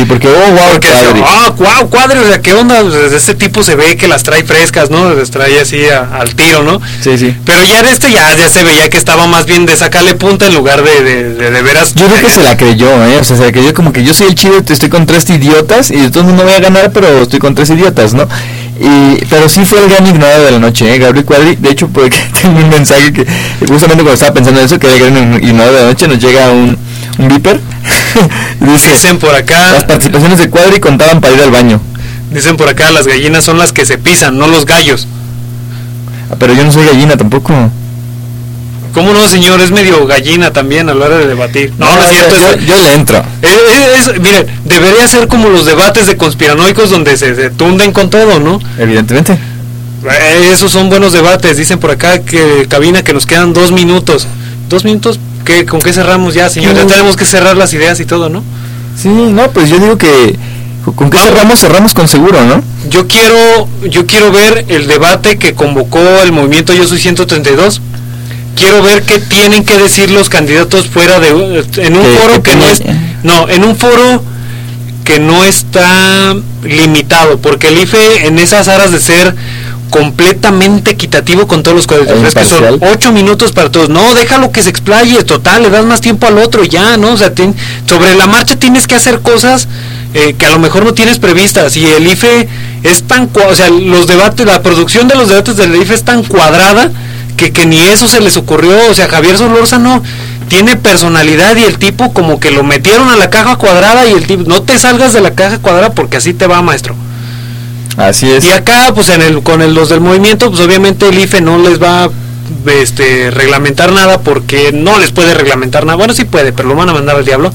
S1: Cuadri, o sea, ¿qué onda? Pues ese tipo se ve que las trae frescas, ¿no? Las trae así al tiro, ¿no?
S2: Sí.
S1: Pero ya de ya se veía que estaba más bien de sacarle punta en lugar de veras.
S2: Yo creo que se la creyó, o sea, se la creyó como que yo soy el chido, estoy con 3 idiotas y de todos no voy a ganar, pero estoy con 3 idiotas, ¿no? Pero sí fue el gran ignorado de la noche, Gabriel Cuadri. De hecho, porque tengo un mensaje que justamente cuando estaba pensando en eso, que era el gran ignorado de la noche, nos llega un beeper.
S1: Dicen por acá,
S2: las participaciones de Cuadri contaban para ir al baño.
S1: Dicen por acá, las gallinas son las que se pisan, no los gallos.
S2: Pero yo no soy gallina tampoco.
S1: ¿Cómo no, señor? Es medio gallina también a la hora de debatir. No es cierto.
S2: Yo le entro.
S1: Miren, debería ser como los debates de conspiranoicos donde se tunden con todo, ¿no?
S2: Evidentemente.
S1: Esos son buenos debates. Dicen por acá que cabina que nos quedan 2 minutos. 2 minutos, ¿con qué cerramos ya, señor? Ya tenemos que cerrar las ideas y todo, ¿no?
S2: Sí, no, pues yo digo que ¿con qué cerramos con seguro, ¿no?
S1: Yo quiero ver el debate que convocó el movimiento Yo Soy 132. Quiero ver qué tienen que decir los candidatos fuera en un foro que no es, en un foro que no está limitado, porque el IFE en esas aras de ser completamente equitativo con todos los candidatos, que son 8 minutos para todos, no, déjalo que se explaye, total, le das más tiempo al otro ya, ¿no? O sea, sobre la marcha tienes que hacer cosas que a lo mejor no tienes previstas, y el IFE es tan, o sea, los debates, la producción de los debates del IFE es tan cuadrada que ni eso se les ocurrió. O sea, Javier Solórzano tiene personalidad y el tipo como que lo metieron a la caja cuadrada y el tipo, no te salgas de la caja cuadrada porque así te va, maestro.
S2: Así es.
S1: Y acá, pues los del movimiento, pues obviamente el IFE no les va a reglamentar nada, porque no les puede reglamentar nada. Bueno, sí puede, pero lo van a mandar al diablo.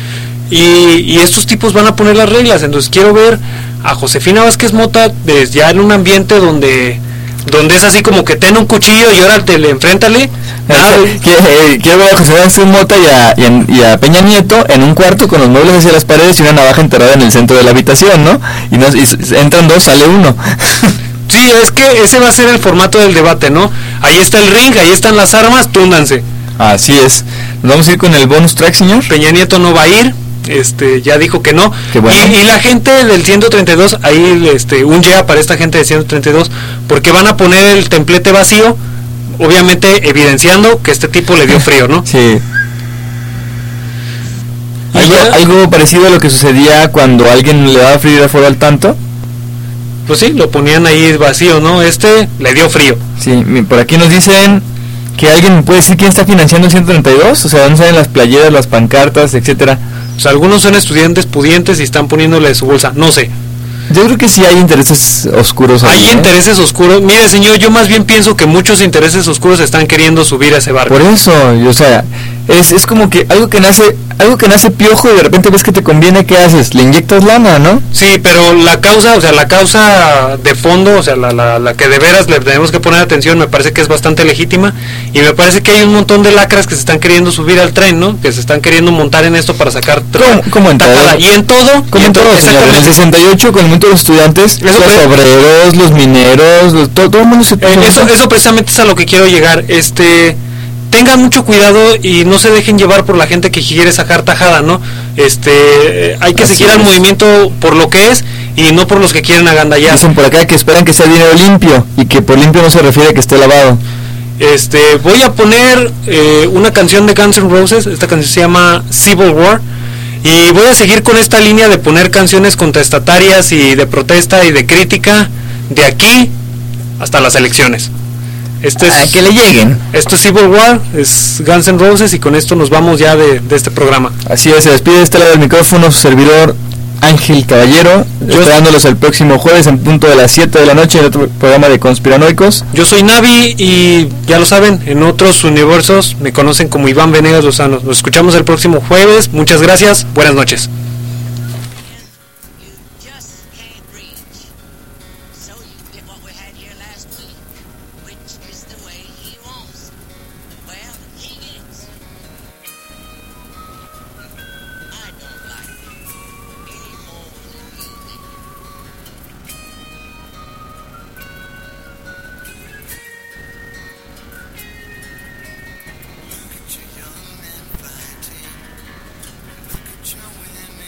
S1: Y estos tipos van a poner las reglas. Entonces quiero ver a Josefina Vázquez Mota ya en un ambiente donde es así como que ten un cuchillo y ahora enfréntale.
S2: Quiero ver a José Vázquez Mota y a Peña Nieto en un cuarto con los muebles hacia las paredes y una navaja enterrada en el centro de la habitación, ¿no? Y entran 2, sale 1.
S1: Sí, es que ese va a ser el formato del debate, ¿no? Ahí está el ring, ahí están las armas, túndanse.
S2: Así es. Nos vamos a ir con el bonus track, señor.
S1: Peña Nieto no va a ir. Ya dijo que no.
S2: Bueno.
S1: Y la gente del 132, ahí un yeah para esta gente del 132, porque van a poner el templete vacío, obviamente evidenciando que este tipo le dio frío, ¿no?
S2: Sí. Algo parecido a lo que sucedía cuando alguien le daba frío afuera al tanto.
S1: Pues sí, lo ponían ahí vacío, ¿no? Le dio frío.
S2: Sí, por aquí nos dicen que alguien puede decir quién está financiando el 132, o sea, dónde salen las playeras, las pancartas, etcétera.
S1: O sea, algunos son estudiantes pudientes y están poniéndole de su bolsa, no sé.
S2: Yo creo que sí hay intereses oscuros.
S1: Hay intereses oscuros. Mire, señor, yo más bien pienso que muchos intereses oscuros están queriendo subir a ese barco.
S2: Por eso, o sea, es como que algo que nace piojo y de repente ves que te conviene, ¿qué haces? Le inyectas lana, ¿no?
S1: Sí, pero la causa de fondo, o sea, la que de veras le tenemos que poner atención, me parece que es bastante legítima, y me parece que hay un montón de lacras que se están queriendo subir al tren, ¿no? Que se están queriendo montar en esto para sacar
S2: ¿Cómo en todo?
S1: Y en todo,
S2: como en todo, en el 68 con el movimiento de los estudiantes, los obreros, los mineros, todo el mundo se puso.
S1: Eso precisamente es a lo que quiero llegar. Tengan mucho cuidado y no se dejen llevar por la gente que quiere sacar tajada, ¿no? Hay que seguir al movimiento por lo que es y no por los que quieren agandallar.
S2: Dicen por acá que esperan que sea dinero limpio, y que por limpio no se refiere a que esté lavado.
S1: Voy a poner una canción de Guns N' Roses. Esta canción se llama Civil War, y voy a seguir con esta línea de poner canciones contestatarias y de protesta y de crítica de aquí hasta las elecciones.
S2: que le lleguen.
S1: Esto es Civil War, es Guns N' Roses, y con esto nos vamos ya de este programa.
S2: Así es, se despide de este lado del micrófono su servidor Ángel Caballero, esperándolos el próximo jueves en punto de las 7 de la noche en otro programa de Conspiranoicos.
S1: Yo soy Navi y ya lo saben, en otros universos me conocen como Iván Venegas Lozano. Nos escuchamos el próximo jueves, muchas gracias, buenas noches.
S3: Look at your young men fighting. Look at your women